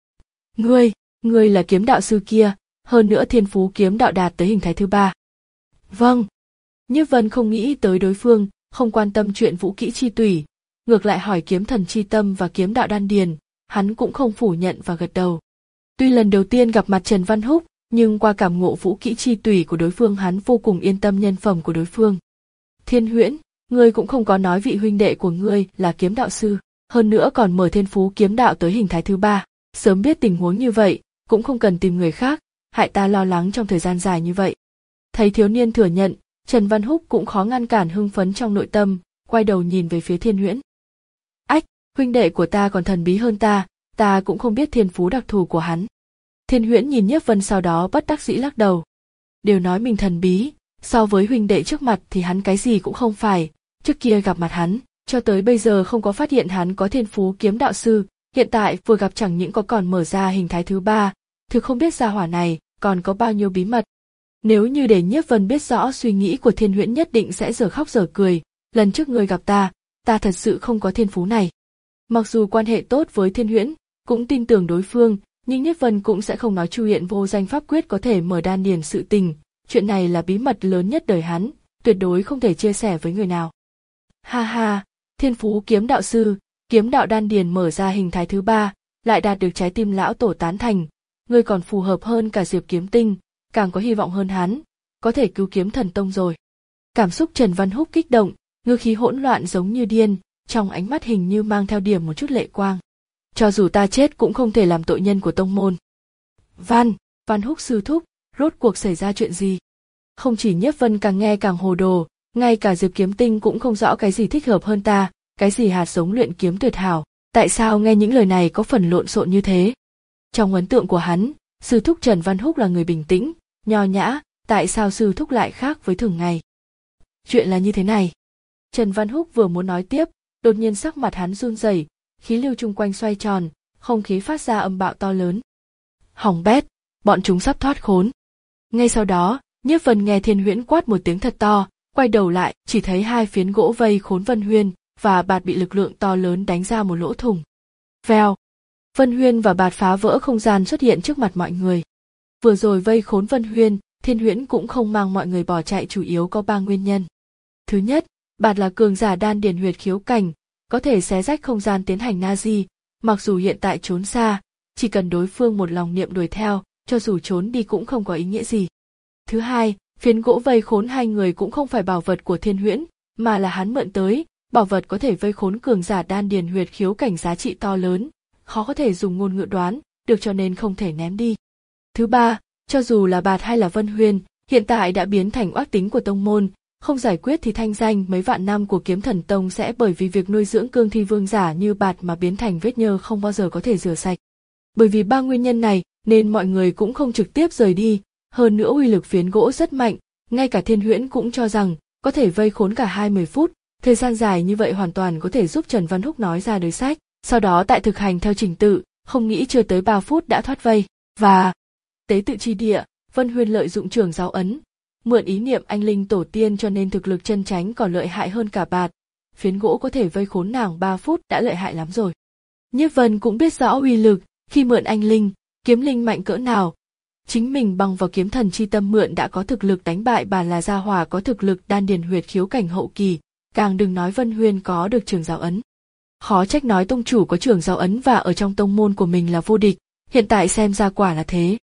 Ngươi, ngươi là kiếm đạo sư kia, hơn nữa thiên phú kiếm đạo đạt tới hình thái thứ ba. Vâng. Nhiếp Vân không nghĩ tới đối phương, không quan tâm chuyện vũ kỹ chi tùy, ngược lại hỏi kiếm thần chi tâm và kiếm đạo đan điền, hắn cũng không phủ nhận và gật đầu. Tuy lần đầu tiên gặp mặt Trần Văn Húc, nhưng qua cảm ngộ vũ kỹ chi tùy của đối phương hắn vô cùng yên tâm nhân phẩm của đối phương. Thiên Huyễn, ngươi cũng không có nói vị huynh đệ của ngươi là kiếm đạo sư, hơn nữa còn mở thiên phú kiếm đạo tới hình thái thứ ba, sớm biết tình huống như vậy, cũng không cần tìm người khác, hại ta lo lắng trong thời gian dài như vậy. Thấy thiếu niên thừa nhận, Trần Văn Húc cũng khó ngăn cản hưng phấn trong nội tâm, quay đầu nhìn về phía Thiên Huyễn. Ách, huynh đệ của ta còn thần bí hơn ta, ta cũng không biết thiên phú đặc thù của hắn. Thiên Huyễn nhìn Nhiếp Vân sau đó bất đắc dĩ lắc đầu. Đều nói mình thần bí, so với huynh đệ trước mặt thì hắn cái gì cũng không phải, trước kia gặp mặt hắn, cho tới bây giờ không có phát hiện hắn có thiên phú kiếm đạo sư, hiện tại vừa gặp chẳng những có còn mở ra hình thái thứ ba, thực không biết gia hỏa này còn có bao nhiêu bí mật. Nếu như để Nhiếp Vân biết rõ suy nghĩ của Thiên Huyễn nhất định sẽ dở khóc dở cười, lần trước ngươi gặp ta, ta thật sự không có thiên phú này. Mặc dù quan hệ tốt với Thiên Huyễn, cũng tin tưởng đối phương, nhưng Nhiếp Vân cũng sẽ không nói Chu Hiện vô danh pháp quyết có thể mở đan điền sự tình, chuyện này là bí mật lớn nhất đời hắn, tuyệt đối không thể chia sẻ với người nào. Ha ha, thiên phú kiếm đạo sư, kiếm đạo đan điền mở ra hình thái thứ ba, lại đạt được trái tim lão tổ tán thành, ngươi còn phù hợp hơn cả Diệp Kiếm Tinh, càng có hy vọng hơn hắn, có thể cứu Kiếm Thần Tông rồi. Cảm xúc Trần Văn Húc kích động, ngữ khí hỗn loạn giống như điên, trong ánh mắt hình như mang theo điểm một chút lệ quang. Cho dù ta chết cũng không thể làm tội nhân của tông môn. Văn, Văn Húc sư thúc, rốt cuộc xảy ra chuyện gì? Không chỉ Nhiếp Vân càng nghe càng hồ đồ, ngay cả Diệp Kiếm Tinh cũng không rõ cái gì thích hợp hơn ta, cái gì hạt giống luyện kiếm tuyệt hảo, tại sao nghe những lời này có phần lộn xộn như thế? Trong ấn tượng của hắn, sư thúc Trần Văn Húc là người bình tĩnh, nho nhã, tại sao sư thúc lại khác với thường ngày? Chuyện là như thế này. Trần Văn Húc vừa muốn nói tiếp, đột nhiên sắc mặt hắn run rẩy, khí lưu chung quanh xoay tròn, không khí phát ra âm bạo to lớn. Hỏng bét, bọn chúng sắp thoát khốn. Ngay sau đó, Nhiếp Vân nghe Thiên Huyễn quát một tiếng thật to, quay đầu lại, chỉ thấy hai phiến gỗ vây khốn Vân Huyên và Bạt bị lực lượng to lớn đánh ra một lỗ thủng. Vèo, Vân Huyên và Bạt phá vỡ không gian xuất hiện trước mặt mọi người. Vừa rồi vây khốn Vân Huyên, Thiên Huyễn cũng không mang mọi người bỏ chạy, chủ yếu có ba nguyên nhân. Thứ nhất, Bạt là cường giả đan điền huyệt khiếu cảnh, có thể xé rách không gian tiến hành Nazi, mặc dù hiện tại trốn xa, chỉ cần đối phương một lòng niệm đuổi theo, cho dù trốn đi cũng không có ý nghĩa gì. Thứ hai, phiến gỗ vây khốn hai người cũng không phải bảo vật của Thiên Huyễn, mà là hắn mượn tới, bảo vật có thể vây khốn cường giả đan điền huyệt khiếu cảnh giá trị to lớn, khó có thể dùng ngôn ngữ đoán, được cho nên không thể ném đi. Thứ ba, cho dù là Bạt hay là Vân Huyên, hiện tại đã biến thành oác tính của tông môn, không giải quyết thì thanh danh mấy vạn năm của Kiếm Thần Tông sẽ bởi vì việc nuôi dưỡng cương thi vương giả như Bạt mà biến thành vết nhơ không bao giờ có thể rửa sạch. Bởi vì ba nguyên nhân này nên mọi người cũng không trực tiếp rời đi, hơn nữa uy lực phiến gỗ rất mạnh, ngay cả Thiên Huyễn cũng cho rằng có thể vây khốn cả hai mươi phút, thời gian dài như vậy hoàn toàn có thể giúp Trần Văn Húc nói ra đối sách, sau đó tại thực hành theo trình tự, không nghĩ chưa tới ba phút đã thoát vây. Và tế tự chi địa, Vân Huyên lợi dụng trường giáo ấn, mượn ý niệm anh linh tổ tiên cho nên thực lực chân chánh còn lợi hại hơn cả Bạt, phiến gỗ có thể vây khốn nàng ba phút đã lợi hại lắm rồi. Nhiếp Vân cũng biết rõ uy lực, khi mượn anh linh, kiếm linh mạnh cỡ nào. Chính mình bằng vào kiếm thần chi tâm mượn đã có thực lực đánh bại Bạt là gia hỏa có thực lực đan điền huyệt khiếu cảnh hậu kỳ, càng đừng nói Vân Huyên có được trường giáo ấn. Khó trách nói tông chủ có trường giáo ấn và ở trong tông môn của mình là vô địch, hiện tại xem ra quả là thế.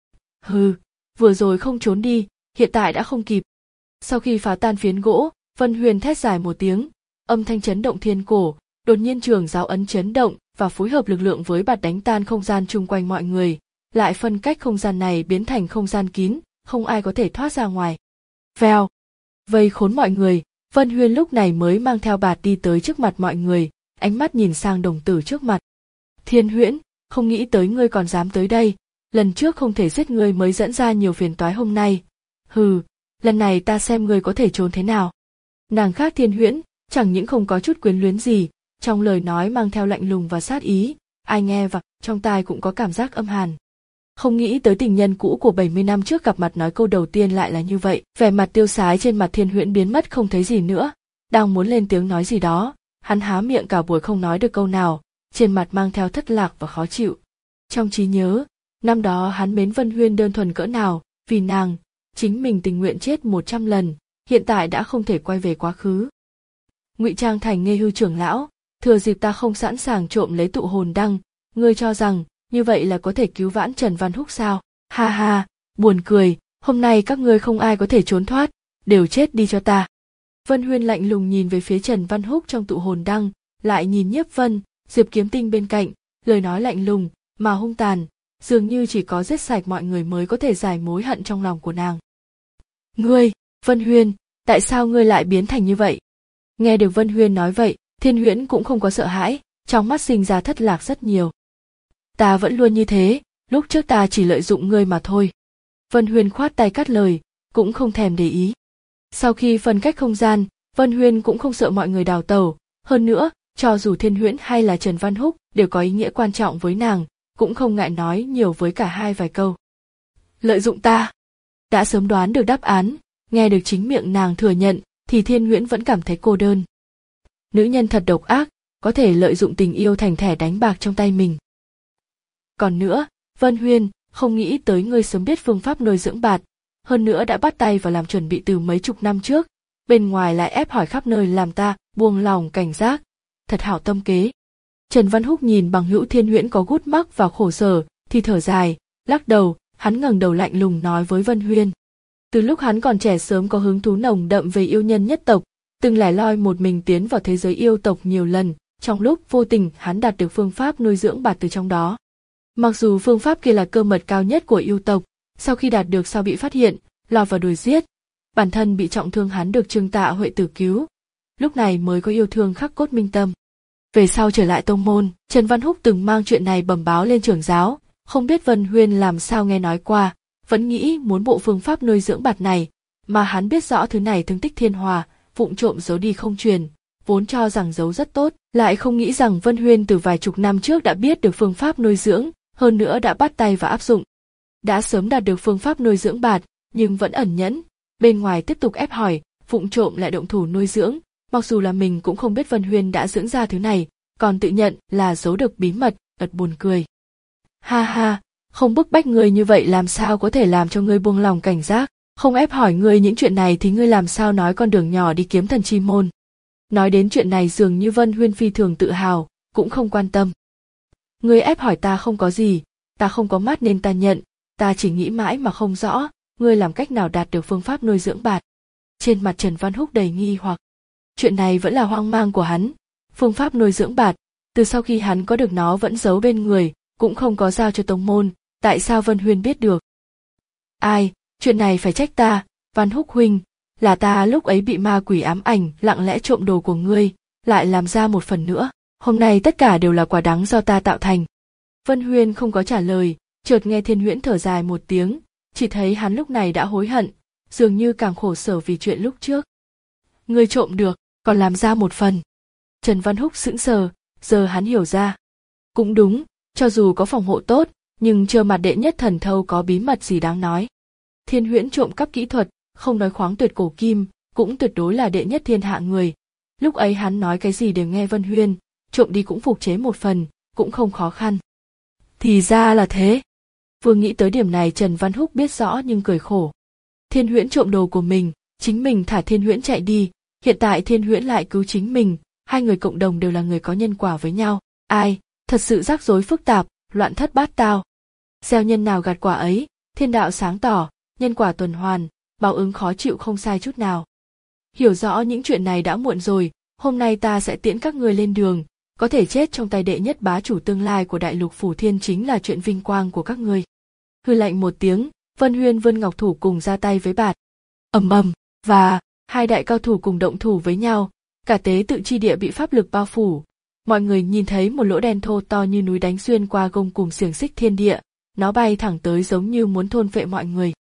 Hừ, vừa rồi không trốn đi, hiện tại đã không kịp. Sau khi phá tan phiến gỗ, Vân Huyên thét dài một tiếng, âm thanh chấn động thiên cổ, đột nhiên trường giáo ấn chấn động và phối hợp lực lượng với bạt đánh tan không gian chung quanh mọi người, lại phân cách không gian này biến thành không gian kín, không ai có thể thoát ra ngoài. Vèo, vây khốn mọi người, Vân Huyên lúc này mới mang theo bạt đi tới trước mặt mọi người, ánh mắt nhìn sang đồng tử trước mặt. Thiên Huyễn, không nghĩ tới ngươi còn dám tới đây, lần trước không thể giết ngươi mới dẫn ra nhiều phiền toái hôm nay. Hừ, lần này ta xem ngươi có thể trốn thế nào. Nàng khác Thiên Huyễn, chẳng những không có chút quyến luyến gì, trong lời nói mang theo lạnh lùng và sát ý, ai nghe và trong tai cũng có cảm giác âm hàn. Không nghĩ tới tình nhân cũ của bảy mươi năm trước gặp mặt nói câu đầu tiên lại là như vậy, vẻ mặt tiêu sái trên mặt Thiên Huyễn biến mất không thấy gì nữa, đang muốn lên tiếng nói gì đó, hắn há miệng cả buổi không nói được câu nào, trên mặt mang theo thất lạc và khó chịu. Trong trí nhớ, năm đó hắn mến Vân Huyên đơn thuần cỡ nào, vì nàng, chính mình tình nguyện chết một trăm lần, hiện tại đã không thể quay về quá khứ. Ngụy trang thành Nghê Hư trưởng lão, thừa dịp ta không sẵn sàng trộm lấy tụ hồn đăng, ngươi cho rằng như vậy là có thể cứu vãn Trần Văn Húc sao? Ha ha, buồn cười, hôm nay các ngươi không ai có thể trốn thoát, đều chết đi cho ta. Vân Huyên lạnh lùng nhìn về phía Trần Văn Húc trong tụ hồn đăng, lại nhìn Nhiếp Vân, Diệp Kiếm Tinh bên cạnh, lời nói lạnh lùng mà hung tàn, dường như chỉ có giết sạch mọi người mới có thể giải mối hận trong lòng của nàng. Ngươi, Vân Huyên, tại sao ngươi lại biến thành như vậy? Nghe được Vân Huyên nói vậy, Thiên Huyễn cũng không có sợ hãi, trong mắt sinh ra thất lạc rất nhiều. Ta vẫn luôn như thế, lúc trước ta chỉ lợi dụng ngươi mà thôi. Vân Huyên khoát tay cắt lời, cũng không thèm để ý. Sau khi phân cách không gian, Vân Huyên cũng không sợ mọi người đào tẩu, hơn nữa, cho dù Thiên Huyễn hay là Trần Văn Húc đều có ý nghĩa quan trọng với nàng, cũng không ngại nói nhiều với cả hai vài câu. Lợi dụng ta. Đã sớm đoán được đáp án, nghe được chính miệng nàng thừa nhận, thì Thiên Huyễn vẫn cảm thấy cô đơn. Nữ nhân thật độc ác, có thể lợi dụng tình yêu thành thẻ đánh bạc trong tay mình. Còn nữa, Vân Huyên, không nghĩ tới ngươi sớm biết phương pháp nuôi dưỡng bạt, hơn nữa đã bắt tay vào làm chuẩn bị từ mấy chục năm trước, bên ngoài lại ép hỏi khắp nơi làm ta buông lòng cảnh giác, thật hảo tâm kế. Trần Văn Húc nhìn bằng hữu Thiên Huyễn có gút mắc và khổ sở, thì thở dài, lắc đầu, hắn ngẩng đầu lạnh lùng nói với Vân Huyên. Từ lúc hắn còn trẻ sớm có hứng thú nồng đậm về yêu nhân nhất tộc, từng lẻ loi một mình tiến vào thế giới yêu tộc nhiều lần, trong lúc vô tình hắn đạt được phương pháp nuôi dưỡng bạt từ trong đó. Mặc dù phương pháp kia là cơ mật cao nhất của yêu tộc, sau khi đạt được sau bị phát hiện, lọt vào đuổi giết, bản thân bị trọng thương hắn được Trương Tạ Huệ tử cứu, lúc này mới có yêu thương khắc cốt minh tâm. Về sau trở lại tông môn, Trần Văn Húc từng mang chuyện này bẩm báo lên trưởng giáo, không biết Vân Huyên làm sao nghe nói qua, vẫn nghĩ muốn bộ phương pháp nuôi dưỡng bạt này, mà hắn biết rõ thứ này thương tích thiên hòa, vụng trộm giấu đi không truyền, vốn cho rằng giấu rất tốt, lại không nghĩ rằng Vân Huyên từ vài chục năm trước đã biết được phương pháp nuôi dưỡng, hơn nữa đã bắt tay và áp dụng. Đã sớm đạt được phương pháp nuôi dưỡng bạt, nhưng vẫn ẩn nhẫn, bên ngoài tiếp tục ép hỏi, vụng trộm lại động thủ nuôi dưỡng, mặc dù là mình cũng không biết Vân Huyên đã dưỡng ra thứ này, còn tự nhận là giấu được bí mật, ật buồn cười. Ha ha, không bức bách ngươi như vậy làm sao có thể làm cho ngươi buông lòng cảnh giác, không ép hỏi ngươi những chuyện này thì ngươi làm sao nói con đường nhỏ đi kiếm thần chi môn. Nói đến chuyện này dường như Vân Huyên phi thường tự hào, cũng không quan tâm. Ngươi ép hỏi ta không có gì, ta không có mắt nên ta nhận, ta chỉ nghĩ mãi mà không rõ, ngươi làm cách nào đạt được phương pháp nuôi dưỡng bạt. Trên mặt Trần Văn Húc đầy nghi hoặc. Chuyện này vẫn là hoang mang của hắn, phương pháp nuôi dưỡng bạt, từ sau khi hắn có được nó vẫn giấu bên người, cũng không có giao cho tông môn, tại sao Vân Huyên biết được? Ai, chuyện này phải trách ta, Văn Húc huynh, là ta lúc ấy bị ma quỷ ám ảnh lặng lẽ trộm đồ của ngươi, lại làm ra một phần nữa, hôm nay tất cả đều là quả đắng do ta tạo thành. Vân Huyên không có trả lời, chợt nghe Thiên Huyễn thở dài một tiếng, chỉ thấy hắn lúc này đã hối hận, dường như càng khổ sở vì chuyện lúc trước. Ngươi trộm được, còn làm ra một phần. Trần Văn Húc sững sờ, giờ hắn hiểu ra. Cũng đúng, cho dù có phòng hộ tốt, nhưng trơ mặt đệ nhất thần thâu có bí mật gì đáng nói. Thiên Huyễn trộm cắp kỹ thuật, không nói khoáng tuyệt cổ kim, cũng tuyệt đối là đệ nhất thiên hạ người. Lúc ấy hắn nói cái gì đều nghe Vân Huyên, trộm đi cũng phục chế một phần, cũng không khó khăn. Thì ra là thế. Vừa nghĩ tới điểm này Trần Văn Húc biết rõ nhưng cười khổ. Thiên Huyễn trộm đồ của mình, chính mình thả Thiên Huyễn chạy đi, hiện tại Thiên Huyễn lại cứu chính mình, hai người cộng đồng đều là người có nhân quả với nhau. Ai, thật sự rắc rối phức tạp, loạn thất bát tao. Gieo nhân nào gặt quả ấy, thiên đạo sáng tỏ, nhân quả tuần hoàn, báo ứng khó chịu không sai chút nào. Hiểu rõ những chuyện này đã muộn rồi, hôm nay ta sẽ tiễn các ngươi lên đường, có thể chết trong tay đệ nhất bá chủ tương lai của đại lục Phủ Thiên chính là chuyện vinh quang của các ngươi. Hư lạnh một tiếng, Vân Huyên vươn ngọc thủ cùng ra tay với bạt. Ầm ầm, và hai đại cao thủ cùng động thủ với nhau, cả tế tự chi địa bị pháp lực bao phủ. Mọi người nhìn thấy một lỗ đen thô to như núi đánh xuyên qua gông cùm xiềng xích thiên địa, nó bay thẳng tới giống như muốn thôn phệ mọi người.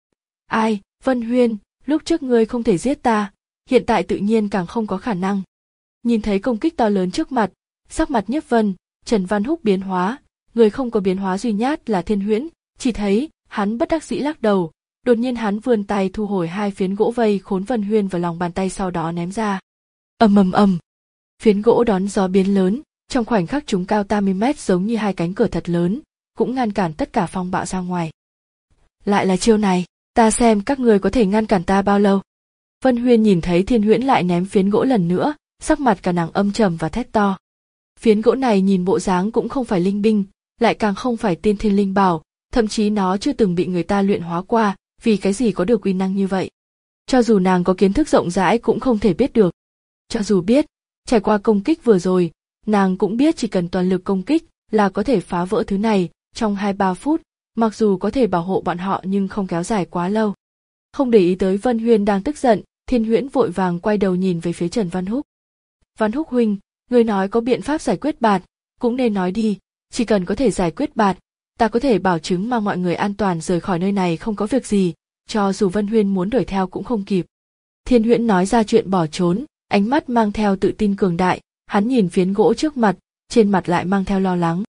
Ai, Vân Huyên, lúc trước ngươi không thể giết ta, hiện tại tự nhiên càng không có khả năng. Nhìn thấy công kích to lớn trước mặt, sắc mặt Nhiếp Vân, Trần Văn Húc biến hóa, người không có biến hóa duy nhất là Thiên Huyễn, chỉ thấy hắn bất đắc dĩ lắc đầu, đột nhiên hắn vươn tay thu hồi hai phiến gỗ vây khốn Vân Huyên vào lòng bàn tay sau đó ném ra. Ầm ầm ầm. Phiến gỗ đón gió biến lớn, trong khoảnh khắc chúng cao ba mươi mét giống như hai cánh cửa thật lớn, cũng ngăn cản tất cả phong bạo ra ngoài. Lại là chiêu này, ta xem các người có thể ngăn cản ta bao lâu. Vân Huyên nhìn thấy Thiên Huyễn lại ném phiến gỗ lần nữa, sắc mặt cả nàng âm trầm và thét to. Phiến gỗ này nhìn bộ dáng cũng không phải linh binh, lại càng không phải tiên thiên linh bảo, thậm chí nó chưa từng bị người ta luyện hóa qua, vì cái gì có được uy năng như vậy. Cho dù nàng có kiến thức rộng rãi cũng không thể biết được. Cho dù biết, trải qua công kích vừa rồi, nàng cũng biết chỉ cần toàn lực công kích là có thể phá vỡ thứ này trong hai ba phút, mặc dù có thể bảo hộ bọn họ nhưng không kéo dài quá lâu. Không để ý tới Vân Huyên đang tức giận, Thiên Huyễn vội vàng quay đầu nhìn về phía Trần Văn Húc. Văn Húc huynh, người nói có biện pháp giải quyết bạt, cũng nên nói đi, chỉ cần có thể giải quyết bạt, ta có thể bảo chứng mang mọi người an toàn rời khỏi nơi này không có việc gì, cho dù Vân Huyên muốn đuổi theo cũng không kịp. Thiên Huyễn nói ra chuyện bỏ trốn, ánh mắt mang theo tự tin cường đại, hắn nhìn phiến gỗ trước mặt, trên mặt lại mang theo lo lắng.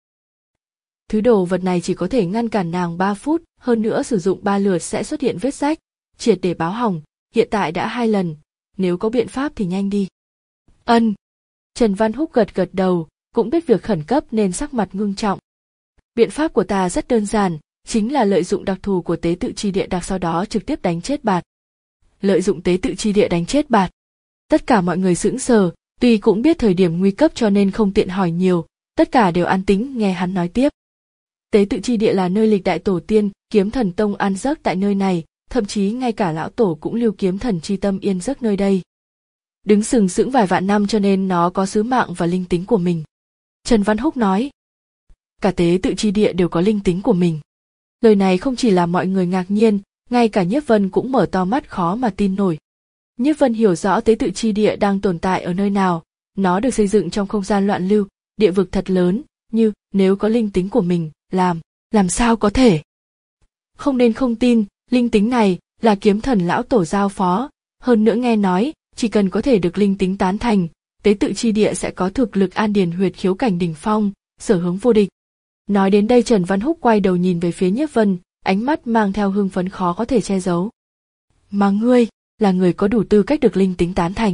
Thứ đồ vật này chỉ có thể ngăn cản nàng ba phút, hơn nữa sử dụng ba lượt sẽ xuất hiện vết rách, triệt để báo hỏng, hiện tại đã hai lần, nếu có biện pháp thì nhanh đi. Ân. Trần Văn Húc gật gật đầu, cũng biết việc khẩn cấp nên sắc mặt ngưng trọng. Biện pháp của ta rất đơn giản, chính là lợi dụng đặc thù của tế tự chi địa đặc sau đó trực tiếp đánh chết bạt. Lợi dụng tế tự chi địa đánh chết bạt. Tất cả mọi người sững sờ, tuy cũng biết thời điểm nguy cấp cho nên không tiện hỏi nhiều, tất cả đều an tĩnh nghe hắn nói tiếp. Tế tự chi địa là nơi lịch đại tổ tiên, Kiếm Thần Tông an giấc tại nơi này, thậm chí ngay cả lão tổ cũng lưu Kiếm Thần chi tâm yên giấc nơi đây. Đứng sừng sững vài vạn năm cho nên nó có sứ mạng và linh tính của mình. Trần Văn Húc nói. Cả tế tự chi địa đều có linh tính của mình. Lời này không chỉ làm mọi người ngạc nhiên, ngay cả Nhiếp Vân cũng mở to mắt khó mà tin nổi. Nhiếp Vân hiểu rõ tế tự chi địa đang tồn tại ở nơi nào, nó được xây dựng trong không gian loạn lưu, địa vực thật lớn, như nếu có linh tính của mình, làm, làm sao có thể. Không nên không tin, linh tính này là Kiếm Thần lão tổ giao phó, hơn nữa nghe nói, chỉ cần có thể được linh tính tán thành, tế tự chi địa sẽ có thực lực an điền huyệt khiếu cảnh đỉnh phong, sở hướng vô địch. Nói đến đây Trần Văn Húc quay đầu nhìn về phía Nhiếp Vân, ánh mắt mang theo hưng phấn khó có thể che giấu. Mà ngươi, là người có đủ tư cách được linh tính tán thành.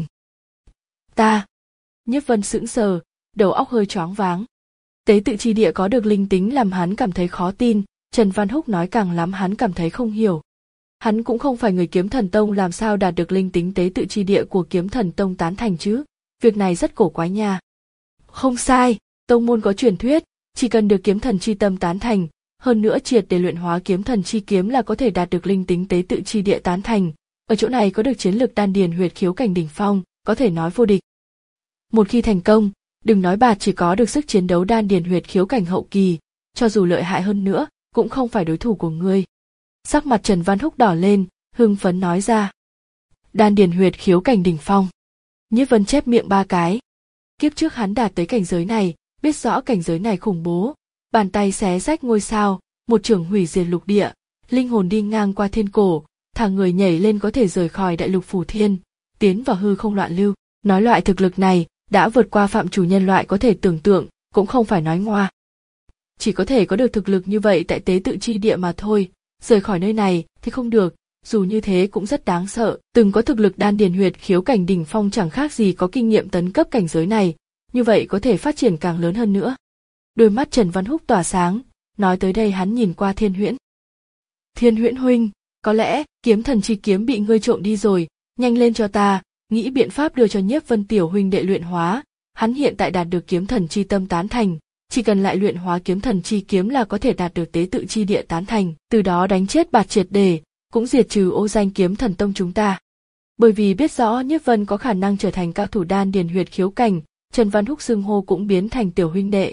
Ta. Nhiếp Vân sững sờ, đầu óc hơi choáng váng. Tế tự chi địa có được linh tính làm hắn cảm thấy khó tin, Trần Văn Húc nói càng lắm hắn cảm thấy không hiểu. Hắn cũng không phải người Kiếm Thần Tông làm sao đạt được linh tính tế tự chi địa của Kiếm Thần Tông tán thành chứ, việc này rất cổ quái nha. Không sai, tông môn có truyền thuyết, chỉ cần được Kiếm Thần chi tâm tán thành, hơn nữa triệt để luyện hóa Kiếm Thần chi kiếm là có thể đạt được linh tính tế tự chi địa tán thành, ở chỗ này có được chiến lực đan điền huyệt khiếu cảnh đỉnh phong, có thể nói vô địch. Một khi thành công, đừng nói bạt chỉ có được sức chiến đấu đan điền huyệt khiếu cảnh hậu kỳ, cho dù lợi hại hơn nữa, cũng không phải đối thủ của ngươi. Sắc mặt Trần Văn Húc đỏ lên, hưng phấn nói ra. Đan điền huyệt khiếu cảnh đỉnh phong. Nhiếp Vân chép miệng ba cái. Kiếp trước hắn đạt tới cảnh giới này, biết rõ cảnh giới này khủng bố, bàn tay xé rách ngôi sao, một chưởng hủy diệt lục địa, linh hồn đi ngang qua thiên cổ, thả người nhảy lên có thể rời khỏi đại lục Phủ Thiên, tiến vào hư không loạn lưu. Nói loại thực lực này đã vượt qua phạm chủ nhân loại có thể tưởng tượng, cũng không phải nói ngoa. Chỉ có thể có được thực lực như vậy tại tế tự chi địa mà thôi, rời khỏi nơi này thì không được, dù như thế cũng rất đáng sợ. Từng có thực lực đan điền huyệt khiếu cảnh đỉnh phong chẳng khác gì có kinh nghiệm tấn cấp cảnh giới này, như vậy có thể phát triển càng lớn hơn nữa. Đôi mắt Trần Văn Húc tỏa sáng, nói tới đây hắn nhìn qua Thiên Huyễn. Thiên Huyễn huynh, có lẽ Kiếm Thần chi kiếm bị ngươi trộm đi rồi, nhanh lên cho ta, nghĩ biện pháp đưa cho Nhiếp Vân tiểu huynh đệ luyện hóa, hắn hiện tại đạt được Kiếm Thần chi tâm tán thành, chỉ cần lại luyện hóa Kiếm Thần chi kiếm là có thể đạt được tế tự chi địa tán thành, từ đó đánh chết bạt triệt để, cũng diệt trừ ô danh Kiếm Thần Tông chúng ta. Bởi vì biết rõ Nhiếp Vân có khả năng trở thành cao thủ đan điền huyệt khiếu cảnh, Trần Văn Húc xưng hô cũng biến thành tiểu huynh đệ.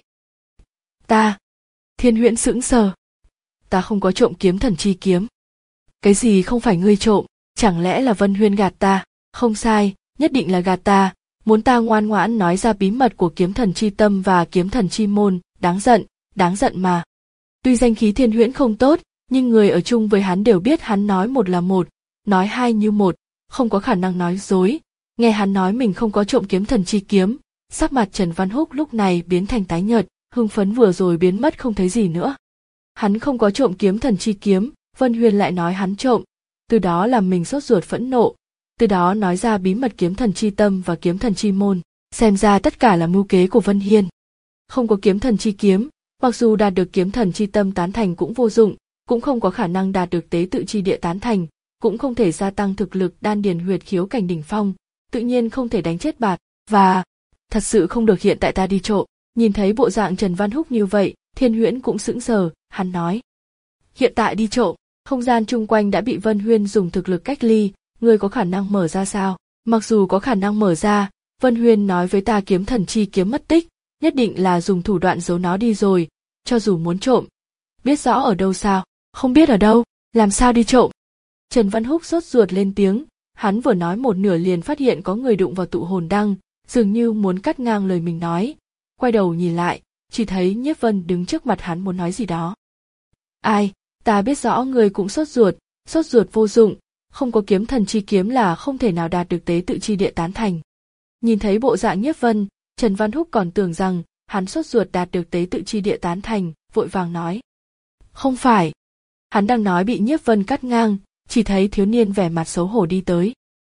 Ta. Thiên Huyễn sững sờ. Ta không có trộm kiếm thần chi kiếm. Cái gì không phải ngươi trộm, chẳng lẽ là Vân Huyên gạt ta? Không sai, nhất định là gạt ta, muốn ta ngoan ngoãn nói ra bí mật của kiếm thần chi tâm và kiếm thần chi môn, đáng giận, đáng giận mà. Tuy danh khí Thiên Huyễn không tốt, nhưng người ở chung với hắn đều biết hắn nói một là một, nói hai như một, không có khả năng nói dối. Nghe hắn nói mình không có trộm kiếm thần chi kiếm, sắc mặt Trần Văn Húc lúc này biến thành tái nhợt, hưng phấn vừa rồi biến mất không thấy gì nữa. Hắn không có trộm kiếm thần chi kiếm, Vân Huyên lại nói hắn trộm, từ đó làm mình sốt ruột phẫn nộ, từ đó nói ra bí mật kiếm thần chi tâm và kiếm thần chi môn, xem ra tất cả là mưu kế của Vân Hiên. Không có kiếm thần chi kiếm, mặc dù đạt được kiếm thần chi tâm tán thành cũng vô dụng, cũng không có khả năng đạt được tế tự chi địa tán thành, cũng không thể gia tăng thực lực đan điền huyệt khiếu cảnh đỉnh phong, tự nhiên không thể đánh chết bạt, và thật sự không được hiện tại ta đi trộm. Nhìn thấy bộ dạng Trần Văn Húc như vậy, Thiên Huyễn cũng sững sờ, hắn nói: hiện tại đi trộm, không gian chung quanh đã bị Vân Huyên dùng thực lực cách ly, ngươi có khả năng mở ra sao? Mặc dù có khả năng mở ra, Vân Huyên nói với ta kiếm thần chi kiếm mất tích, nhất định là dùng thủ đoạn giấu nó đi rồi, cho dù muốn trộm. Biết rõ ở đâu sao? Không biết ở đâu, làm sao đi trộm? Trần Văn Húc sốt ruột lên tiếng, hắn vừa nói một nửa liền phát hiện có người đụng vào tụ hồn đăng, dường như muốn cắt ngang lời mình nói. Quay đầu nhìn lại, chỉ thấy Nhiếp Vân đứng trước mặt hắn muốn nói gì đó. Ai, ta biết rõ người cũng sốt ruột, sốt ruột vô dụng, không có kiếm thần chi kiếm là không thể nào đạt được tế tự chi địa tán thành. Nhìn thấy bộ dạng Nhiếp Vân, Trần Văn Húc còn tưởng rằng hắn sốt ruột đạt được tế tự chi địa tán thành, vội vàng nói. Không phải. Hắn đang nói bị Nhiếp Vân cắt ngang, chỉ thấy thiếu niên vẻ mặt xấu hổ đi tới.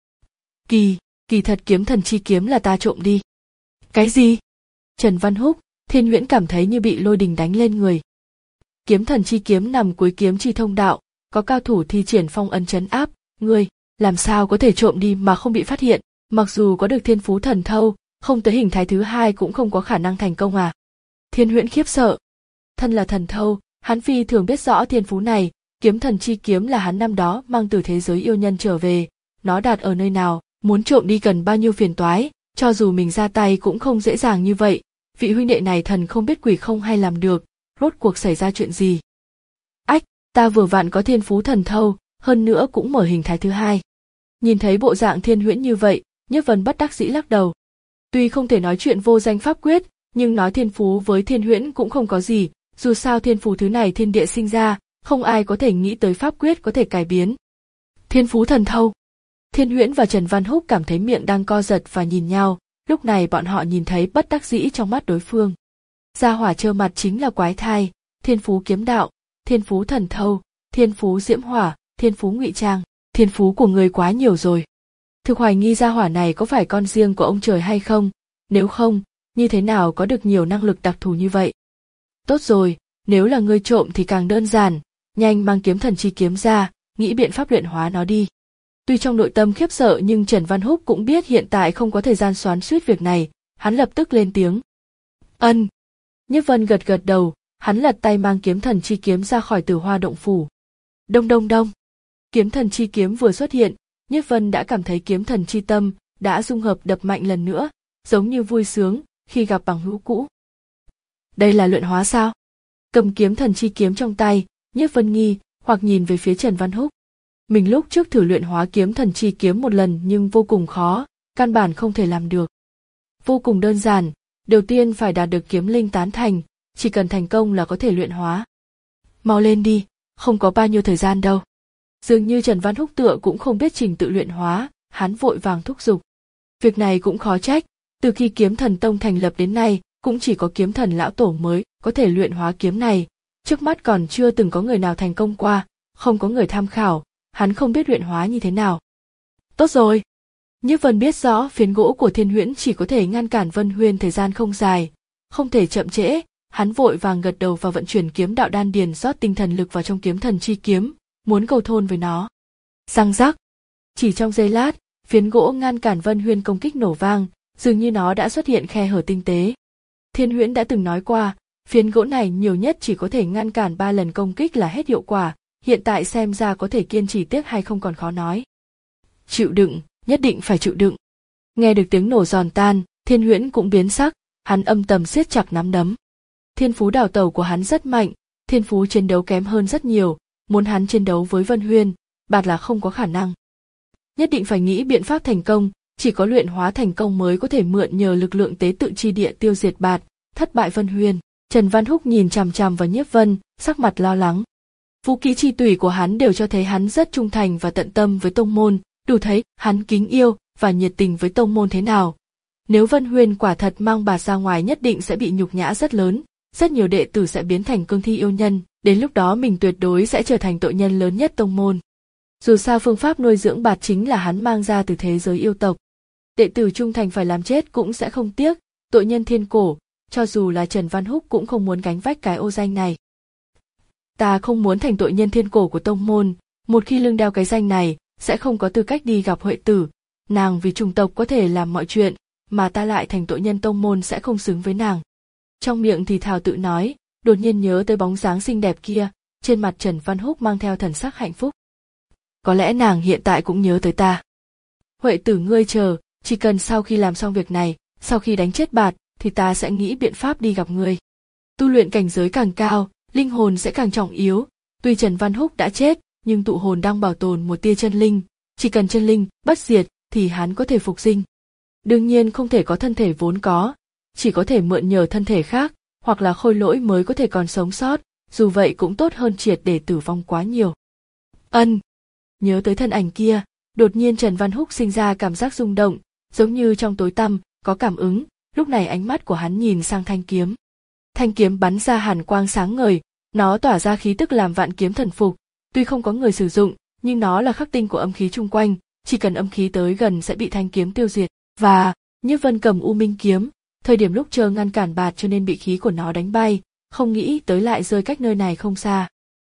Kỳ, kỳ thật kiếm thần chi kiếm là ta trộm đi. Cái gì? Trần Văn Húc, Thiên Huyễn cảm thấy như bị lôi đình đánh lên người. Kiếm thần chi kiếm nằm cuối kiếm chi thông đạo, có cao thủ thi triển phong ấn trấn áp, ngươi làm sao có thể trộm đi mà không bị phát hiện? Mặc dù có được thiên phú thần thâu, không tới hình thái thứ hai cũng không có khả năng thành công à? Thiên Huyễn khiếp sợ. Thân là thần thâu, hắn phi thường biết rõ thiên phú này, kiếm thần chi kiếm là hắn năm đó mang từ thế giới yêu nhân trở về, nó đạt ở nơi nào, muốn trộm đi cần bao nhiêu phiền toái, cho dù mình ra tay cũng không dễ dàng như vậy. Vị huynh đệ này thần không biết quỷ không hay làm được, rốt cuộc xảy ra chuyện gì? Ách, ta vừa vặn có thiên phú thần thâu, hơn nữa cũng mở hình thái thứ hai. Nhìn thấy bộ dạng Thiên Huyễn như vậy, Nhiếp Vân bất đắc dĩ lắc đầu. Tuy không thể nói chuyện vô danh pháp quyết, nhưng nói thiên phú với Thiên Huyễn cũng không có gì, dù sao thiên phú thứ này thiên địa sinh ra, không ai có thể nghĩ tới pháp quyết có thể cải biến. Thiên phú thần thâu. Thiên Huyễn và Trần Văn Húc cảm thấy miệng đang co giật và nhìn nhau, lúc này bọn họ nhìn thấy bất đắc dĩ trong mắt đối phương. Gia hỏa trơ mặt chính là quái thai, thiên phú kiếm đạo, thiên phú thần thâu, thiên phú diễm hỏa, thiên phú ngụy trang, thiên phú của người quá nhiều rồi. Thực hoài nghi gia hỏa này có phải con riêng của ông trời hay không, nếu không, như thế nào có được nhiều năng lực đặc thù như vậy. Tốt rồi, nếu là ngươi trộm thì càng đơn giản, nhanh mang kiếm thần chi kiếm ra, nghĩ biện pháp luyện hóa nó đi. Tuy trong nội tâm khiếp sợ nhưng Trần Văn Húc cũng biết hiện tại không có thời gian xoắn xuýt việc này, hắn lập tức lên tiếng. Ân. Nhiếp Vân gật gật đầu, hắn lật tay mang kiếm thần chi kiếm ra khỏi Tử Hoa động phủ. Đông đông đông. Kiếm thần chi kiếm vừa xuất hiện, Nhiếp Vân đã cảm thấy kiếm thần chi tâm đã dung hợp đập mạnh lần nữa, giống như vui sướng khi gặp bằng hữu cũ. Đây là luyện hóa sao? Cầm kiếm thần chi kiếm trong tay, Nhiếp Vân nghi hoặc nhìn về phía Trần Văn Húc. Mình lúc trước thử luyện hóa kiếm thần chi kiếm một lần nhưng vô cùng khó, căn bản không thể làm được. Vô cùng đơn giản, đầu tiên phải đạt được kiếm linh tán thành, chỉ cần thành công là có thể luyện hóa. Mau lên đi, không có bao nhiêu thời gian đâu. Dường như Trần Văn Húc tựa cũng không biết trình tự luyện hóa, hắn vội vàng thúc giục. Việc này cũng khó trách, từ khi kiếm thần tông thành lập đến nay, cũng chỉ có kiếm thần lão tổ mới có thể luyện hóa kiếm này, trước mắt còn chưa từng có người nào thành công qua, không có người tham khảo, hắn không biết luyện hóa như thế nào. Tốt rồi. Nhiếp Vân biết rõ phiến gỗ của Thiên Huyễn chỉ có thể ngăn cản Vân Huyên thời gian không dài, không thể chậm trễ, hắn vội vàng gật đầu và vận chuyển kiếm đạo đan điền rót tinh thần lực vào trong kiếm thần chi kiếm, muốn cầu thôn với nó. Răng rắc. Chỉ trong giây lát, phiến gỗ ngăn cản Vân Huyên công kích nổ vang, dường như nó đã xuất hiện khe hở tinh tế. Thiên Huyễn đã từng nói qua, phiến gỗ này nhiều nhất chỉ có thể ngăn cản ba lần công kích là hết hiệu quả, hiện tại xem ra có thể kiên trì tiếp hay không còn khó nói. Chịu đựng, nhất định phải chịu đựng. Nghe được tiếng nổ giòn tan, Thiên Huyễn cũng biến sắc, hắn âm thầm siết chặt nắm đấm. Thiên phú đào tẩu của hắn rất mạnh, thiên phú chiến đấu kém hơn rất nhiều, muốn hắn chiến đấu với Vân Huyên, bạt là không có khả năng. Nhất định phải nghĩ biện pháp thành công, chỉ có luyện hóa thành công mới có thể mượn nhờ lực lượng tế tự chi địa tiêu diệt bạt, thất bại Vân Huyên. Trần Văn Húc nhìn chằm chằm vào Nhiếp Vân, sắc mặt lo lắng. Vũ khí chi tùy của hắn đều cho thấy hắn rất trung thành và tận tâm với tông môn, đủ thấy hắn kính yêu và nhiệt tình với tông môn thế nào. Nếu Vân Huyên quả thật mang bạt ra ngoài nhất định sẽ bị nhục nhã rất lớn, rất nhiều đệ tử sẽ biến thành cương thi yêu nhân, đến lúc đó mình tuyệt đối sẽ trở thành tội nhân lớn nhất tông môn. Dù sao phương pháp nuôi dưỡng bạt chính là hắn mang ra từ thế giới yêu tộc. Đệ tử trung thành phải làm chết cũng sẽ không tiếc, tội nhân thiên cổ, cho dù là Trần Văn Húc cũng không muốn gánh vác cái ô danh này. Ta không muốn thành tội nhân thiên cổ của tông môn, một khi lưng đeo cái danh này, sẽ không có tư cách đi gặp Huệ Tử, nàng vì chủng tộc có thể làm mọi chuyện, mà ta lại thành tội nhân tông môn sẽ không xứng với nàng. Trong miệng thì thào tự nói, đột nhiên nhớ tới bóng dáng xinh đẹp kia, trên mặt Trần Văn Húc mang theo thần sắc hạnh phúc. Có lẽ nàng hiện tại cũng nhớ tới ta. Huệ Tử ngươi chờ, chỉ cần sau khi làm xong việc này, sau khi đánh chết bạt, thì ta sẽ nghĩ biện pháp đi gặp ngươi. Tu luyện cảnh giới càng cao, linh hồn sẽ càng trọng yếu, tuy Trần Văn Húc đã chết, nhưng tụ hồn đang bảo tồn một tia chân linh, chỉ cần chân linh bất diệt thì hắn có thể phục sinh. Đương nhiên không thể có thân thể vốn có, chỉ có thể mượn nhờ thân thể khác, hoặc là khôi lỗi mới có thể còn sống sót, dù vậy cũng tốt hơn triệt để tử vong quá nhiều. Ân, nhớ tới thân ảnh kia, đột nhiên Trần Văn Húc sinh ra cảm giác rung động, giống như trong tối tăm, có cảm ứng, lúc này ánh mắt của hắn nhìn sang thanh kiếm. Thanh kiếm bắn ra hàn quang sáng ngời, nó tỏa ra khí tức làm vạn kiếm thần phục, tuy không có người sử dụng, nhưng nó là khắc tinh của âm khí chung quanh, chỉ cần âm khí tới gần sẽ bị thanh kiếm tiêu diệt. Và, Nhiếp Vân cầm U Minh kiếm, thời điểm lúc chờ ngăn cản bạt cho nên bị khí của nó đánh bay, không nghĩ tới lại rơi cách nơi này không xa.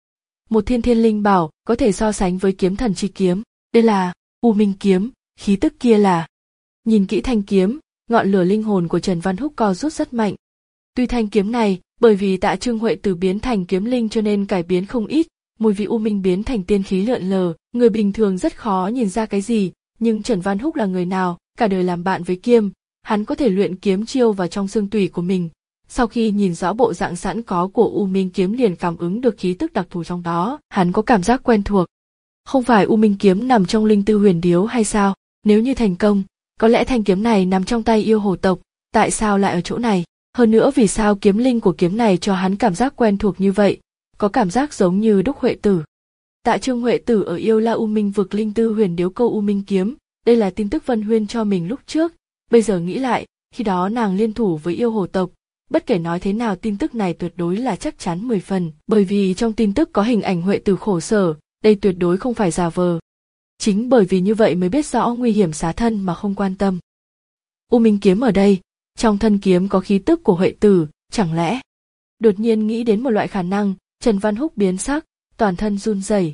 Một thiên thiên linh bảo có thể so sánh với kiếm thần chi kiếm, đây là U Minh kiếm, khí tức kia là. Nhìn kỹ thanh kiếm, ngọn lửa linh hồn của Trần Văn Húc co rút rất mạnh. Tuy thanh kiếm này, bởi vì Tạ Trương Huệ Tử biến thành kiếm linh cho nên cải biến không ít, mùi vị U Minh biến thành tiên khí lượn lờ, người bình thường rất khó nhìn ra cái gì, nhưng Trần Văn Húc là người nào, cả đời làm bạn với kiếm, hắn có thể luyện kiếm chiêu vào trong xương tủy của mình. Sau khi nhìn rõ bộ dạng sẵn có của U Minh kiếm liền cảm ứng được khí tức đặc thù trong đó, hắn có cảm giác quen thuộc. Không phải U Minh kiếm nằm trong linh tư huyền điếu hay sao? Nếu như thành công, có lẽ thanh kiếm này nằm trong tay yêu hồ tộc, tại sao lại ở chỗ này? Hơn nữa vì sao kiếm linh của kiếm này cho hắn cảm giác quen thuộc như vậy, có cảm giác giống như Đúc Huệ Tử. Tạ Trương Huệ Tử ở Yêu La U Minh vực linh tư huyền điếu câu U Minh kiếm, đây là tin tức Vân Huyên cho mình lúc trước, bây giờ nghĩ lại, khi đó nàng liên thủ với yêu hồ tộc, bất kể nói thế nào tin tức này tuyệt đối là chắc chắn mười phần, bởi vì trong tin tức có hình ảnh Huệ Tử khổ sở, đây tuyệt đối không phải giả vờ. Chính bởi vì như vậy mới biết rõ nguy hiểm xá thân mà không quan tâm. U Minh kiếm ở đây, trong thân kiếm có khí tức của Huệ Tử, chẳng lẽ? Đột nhiên nghĩ đến một loại khả năng, Trần Văn Húc biến sắc, toàn thân run rẩy.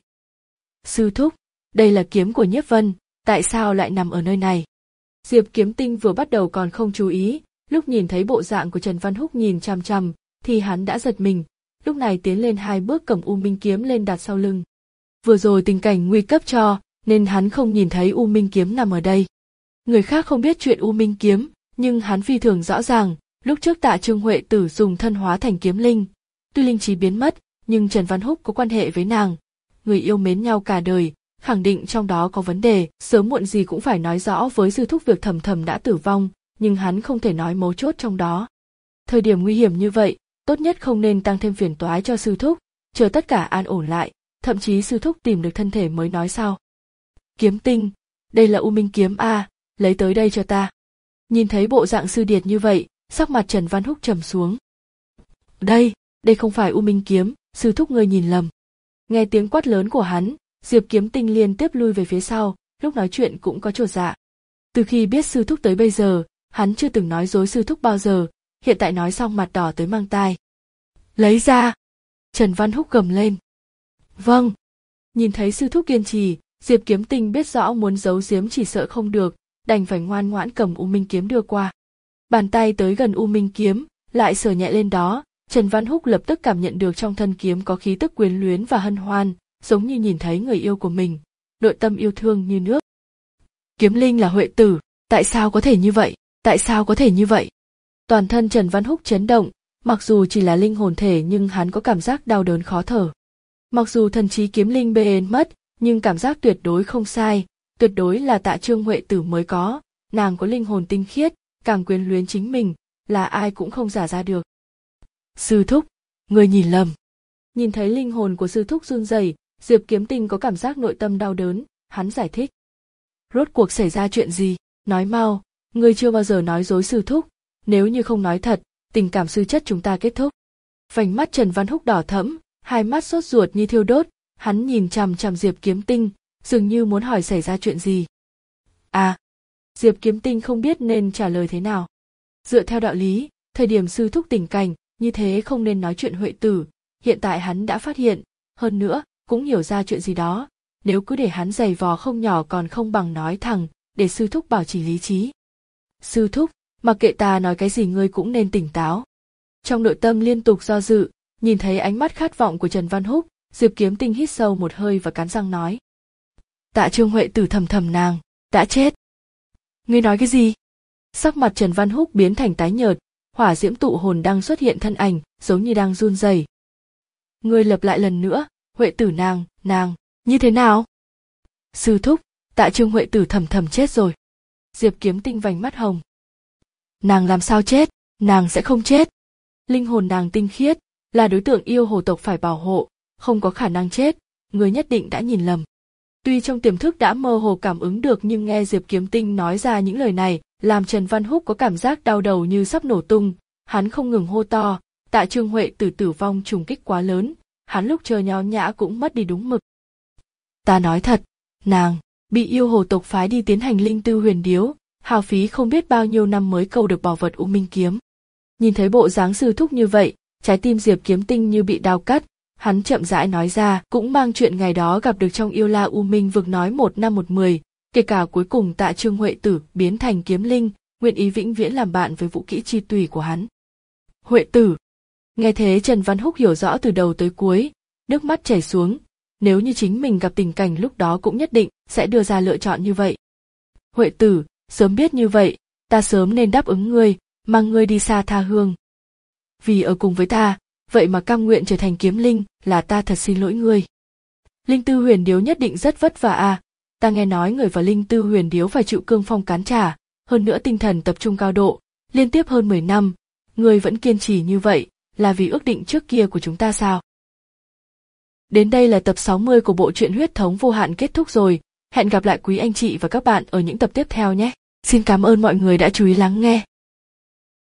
Sư thúc, đây là kiếm của Nhiếp Vân, tại sao lại nằm ở nơi này? Diệp Kiếm Tinh vừa bắt đầu còn không chú ý, lúc nhìn thấy bộ dạng của Trần Văn Húc nhìn chằm chằm, thì hắn đã giật mình, lúc này tiến lên hai bước cầm U Minh kiếm lên đặt sau lưng. Vừa rồi tình cảnh nguy cấp cho, nên hắn không nhìn thấy U Minh kiếm nằm ở đây. Người khác không biết chuyện U Minh kiếm, nhưng hắn phi thường rõ ràng, lúc trước Tạ Trương Huệ Tử dùng thân hóa thành kiếm linh, tuy linh trí biến mất, nhưng Trần Văn Húc có quan hệ với nàng, người yêu mến nhau cả đời, khẳng định trong đó có vấn đề, sớm muộn gì cũng phải nói rõ với sư thúc việc Thầm Thầm đã tử vong, nhưng hắn không thể nói mấu chốt trong đó. Thời điểm nguy hiểm như vậy, tốt nhất không nên tăng thêm phiền toái cho sư thúc, chờ tất cả an ổn lại, thậm chí sư thúc tìm được thân thể mới nói sau. Kiếm Tinh, đây là U Minh kiếm a, lấy tới đây cho ta. Nhìn thấy bộ dạng sư điệt như vậy, sắc mặt Trần Văn Húc trầm xuống. Đây, đây không phải U Minh kiếm, sư thúc ngươi nhìn lầm. Nghe tiếng quát lớn của hắn, Diệp Kiếm Tinh liên tiếp lui về phía sau, lúc nói chuyện cũng có chột dạ. Từ khi biết sư thúc tới bây giờ, hắn chưa từng nói dối sư thúc bao giờ, hiện tại nói xong mặt đỏ tới mang tai. Lấy ra! Trần Văn Húc gầm lên. Vâng! Nhìn thấy sư thúc kiên trì, Diệp Kiếm Tinh biết rõ muốn giấu giếm chỉ sợ không được, đành phải ngoan ngoãn cầm U Minh kiếm đưa qua. Bàn tay tới gần U Minh kiếm, lại sờ nhẹ lên đó, Trần Văn Húc lập tức cảm nhận được trong thân kiếm có khí tức quyến luyến và hân hoan, giống như nhìn thấy người yêu của mình, nội tâm yêu thương như nước. Kiếm Linh là Huệ Tử, tại sao có thể như vậy, tại sao có thể như vậy? Toàn thân Trần Văn Húc chấn động, mặc dù chỉ là linh hồn thể nhưng hắn có cảm giác đau đớn khó thở. Mặc dù thần trí Kiếm Linh bê mất, nhưng cảm giác tuyệt đối không sai, tuyệt đối là Tạ Trương Huệ Tử mới có, nàng có linh hồn tinh khiết, càng quyến luyến chính mình, là ai cũng không giả ra được. Sư thúc, người nhìn lầm. Nhìn thấy linh hồn của sư thúc run rẩy, Diệp Kiếm Tinh có cảm giác nội tâm đau đớn, hắn giải thích. Rốt cuộc xảy ra chuyện gì, nói mau, ngươi chưa bao giờ nói dối sư thúc, nếu như không nói thật, tình cảm sư chất chúng ta kết thúc. Vành mắt Trần Văn Húc đỏ thẫm, hai mắt sốt ruột như thiêu đốt, hắn nhìn chằm chằm Diệp Kiếm Tinh, dường như muốn hỏi xảy ra chuyện gì. À, Diệp Kiếm Tinh không biết nên trả lời thế nào. Dựa theo đạo lý, thời điểm sư thúc tình cảnh, như thế không nên nói chuyện Huệ Tử, hiện tại hắn đã phát hiện, hơn nữa, cũng hiểu ra chuyện gì đó, nếu cứ để hắn giày vò không nhỏ còn không bằng nói thẳng, để sư thúc bảo trì lý trí. Sư thúc, mặc kệ ta nói cái gì ngươi cũng nên tỉnh táo. Trong nội tâm liên tục do dự, nhìn thấy ánh mắt khát vọng của Trần Văn Húc, Diệp Kiếm Tinh hít sâu một hơi và cắn răng nói. Tạ Trương Huệ Tử thầm thầm nàng, đã chết. Ngươi nói cái gì? Sắc mặt Trần Văn Húc biến thành tái nhợt, hỏa diễm tụ hồn đang xuất hiện thân ảnh, giống như đang run rẩy. Ngươi lặp lại lần nữa, Huệ Tử nàng, nàng, như thế nào? Sư thúc, Tạ Trương Huệ Tử thầm thầm chết rồi. Diệp Kiếm Tinh vành mắt hồng. Nàng làm sao chết, nàng sẽ không chết. Linh hồn nàng tinh khiết, là đối tượng yêu hồ tộc phải bảo hộ, không có khả năng chết, người nhất định đã nhìn lầm. Tuy trong tiềm thức đã mơ hồ cảm ứng được nhưng nghe Diệp Kiếm Tinh nói ra những lời này, làm Trần Văn Húc có cảm giác đau đầu như sắp nổ tung, hắn không ngừng hô to, Tạ Trương Huệ Tử tử vong trùng kích quá lớn, hắn lúc chơi nhó nhã cũng mất đi đúng mực. Ta nói thật, nàng bị yêu hồ tộc phái đi tiến hành linh tư huyền điếu, hao phí không biết bao nhiêu năm mới câu được bảo vật U Minh kiếm. Nhìn thấy bộ dáng sư thúc như vậy, trái tim Diệp Kiếm Tinh như bị đao cắt, hắn chậm rãi nói ra, cũng mang chuyện ngày đó gặp được trong yêu la U Minh vực nói một năm một mười, kể cả cuối cùng Tạ Trương Huệ Tử biến thành kiếm linh, nguyện ý vĩnh viễn làm bạn với vũ kỹ chi tùy của hắn. Huệ Tử. Nghe thế Trần Văn Húc hiểu rõ từ đầu tới cuối, nước mắt chảy xuống, nếu như chính mình gặp tình cảnh lúc đó cũng nhất định sẽ đưa ra lựa chọn như vậy. Huệ Tử, sớm biết như vậy, ta sớm nên đáp ứng ngươi, mang ngươi đi xa tha hương. Vì ở cùng với ta, vậy mà cam nguyện trở thành kiếm linh, là ta thật xin lỗi ngươi. Linh tư huyền điếu nhất định rất vất vả à, ta nghe nói người vào linh tư huyền điếu phải chịu cương phong cán trả, hơn nữa tinh thần tập trung cao độ, liên tiếp hơn mười năm, ngươi vẫn kiên trì như vậy, là vì ước định trước kia của chúng ta sao? Đến đây là tập sáu mươi của bộ truyện Huyết Thống Vô Hạn kết thúc rồi, hẹn gặp lại quý anh chị và các bạn ở những tập tiếp theo nhé. Xin cảm ơn mọi người đã chú ý lắng nghe.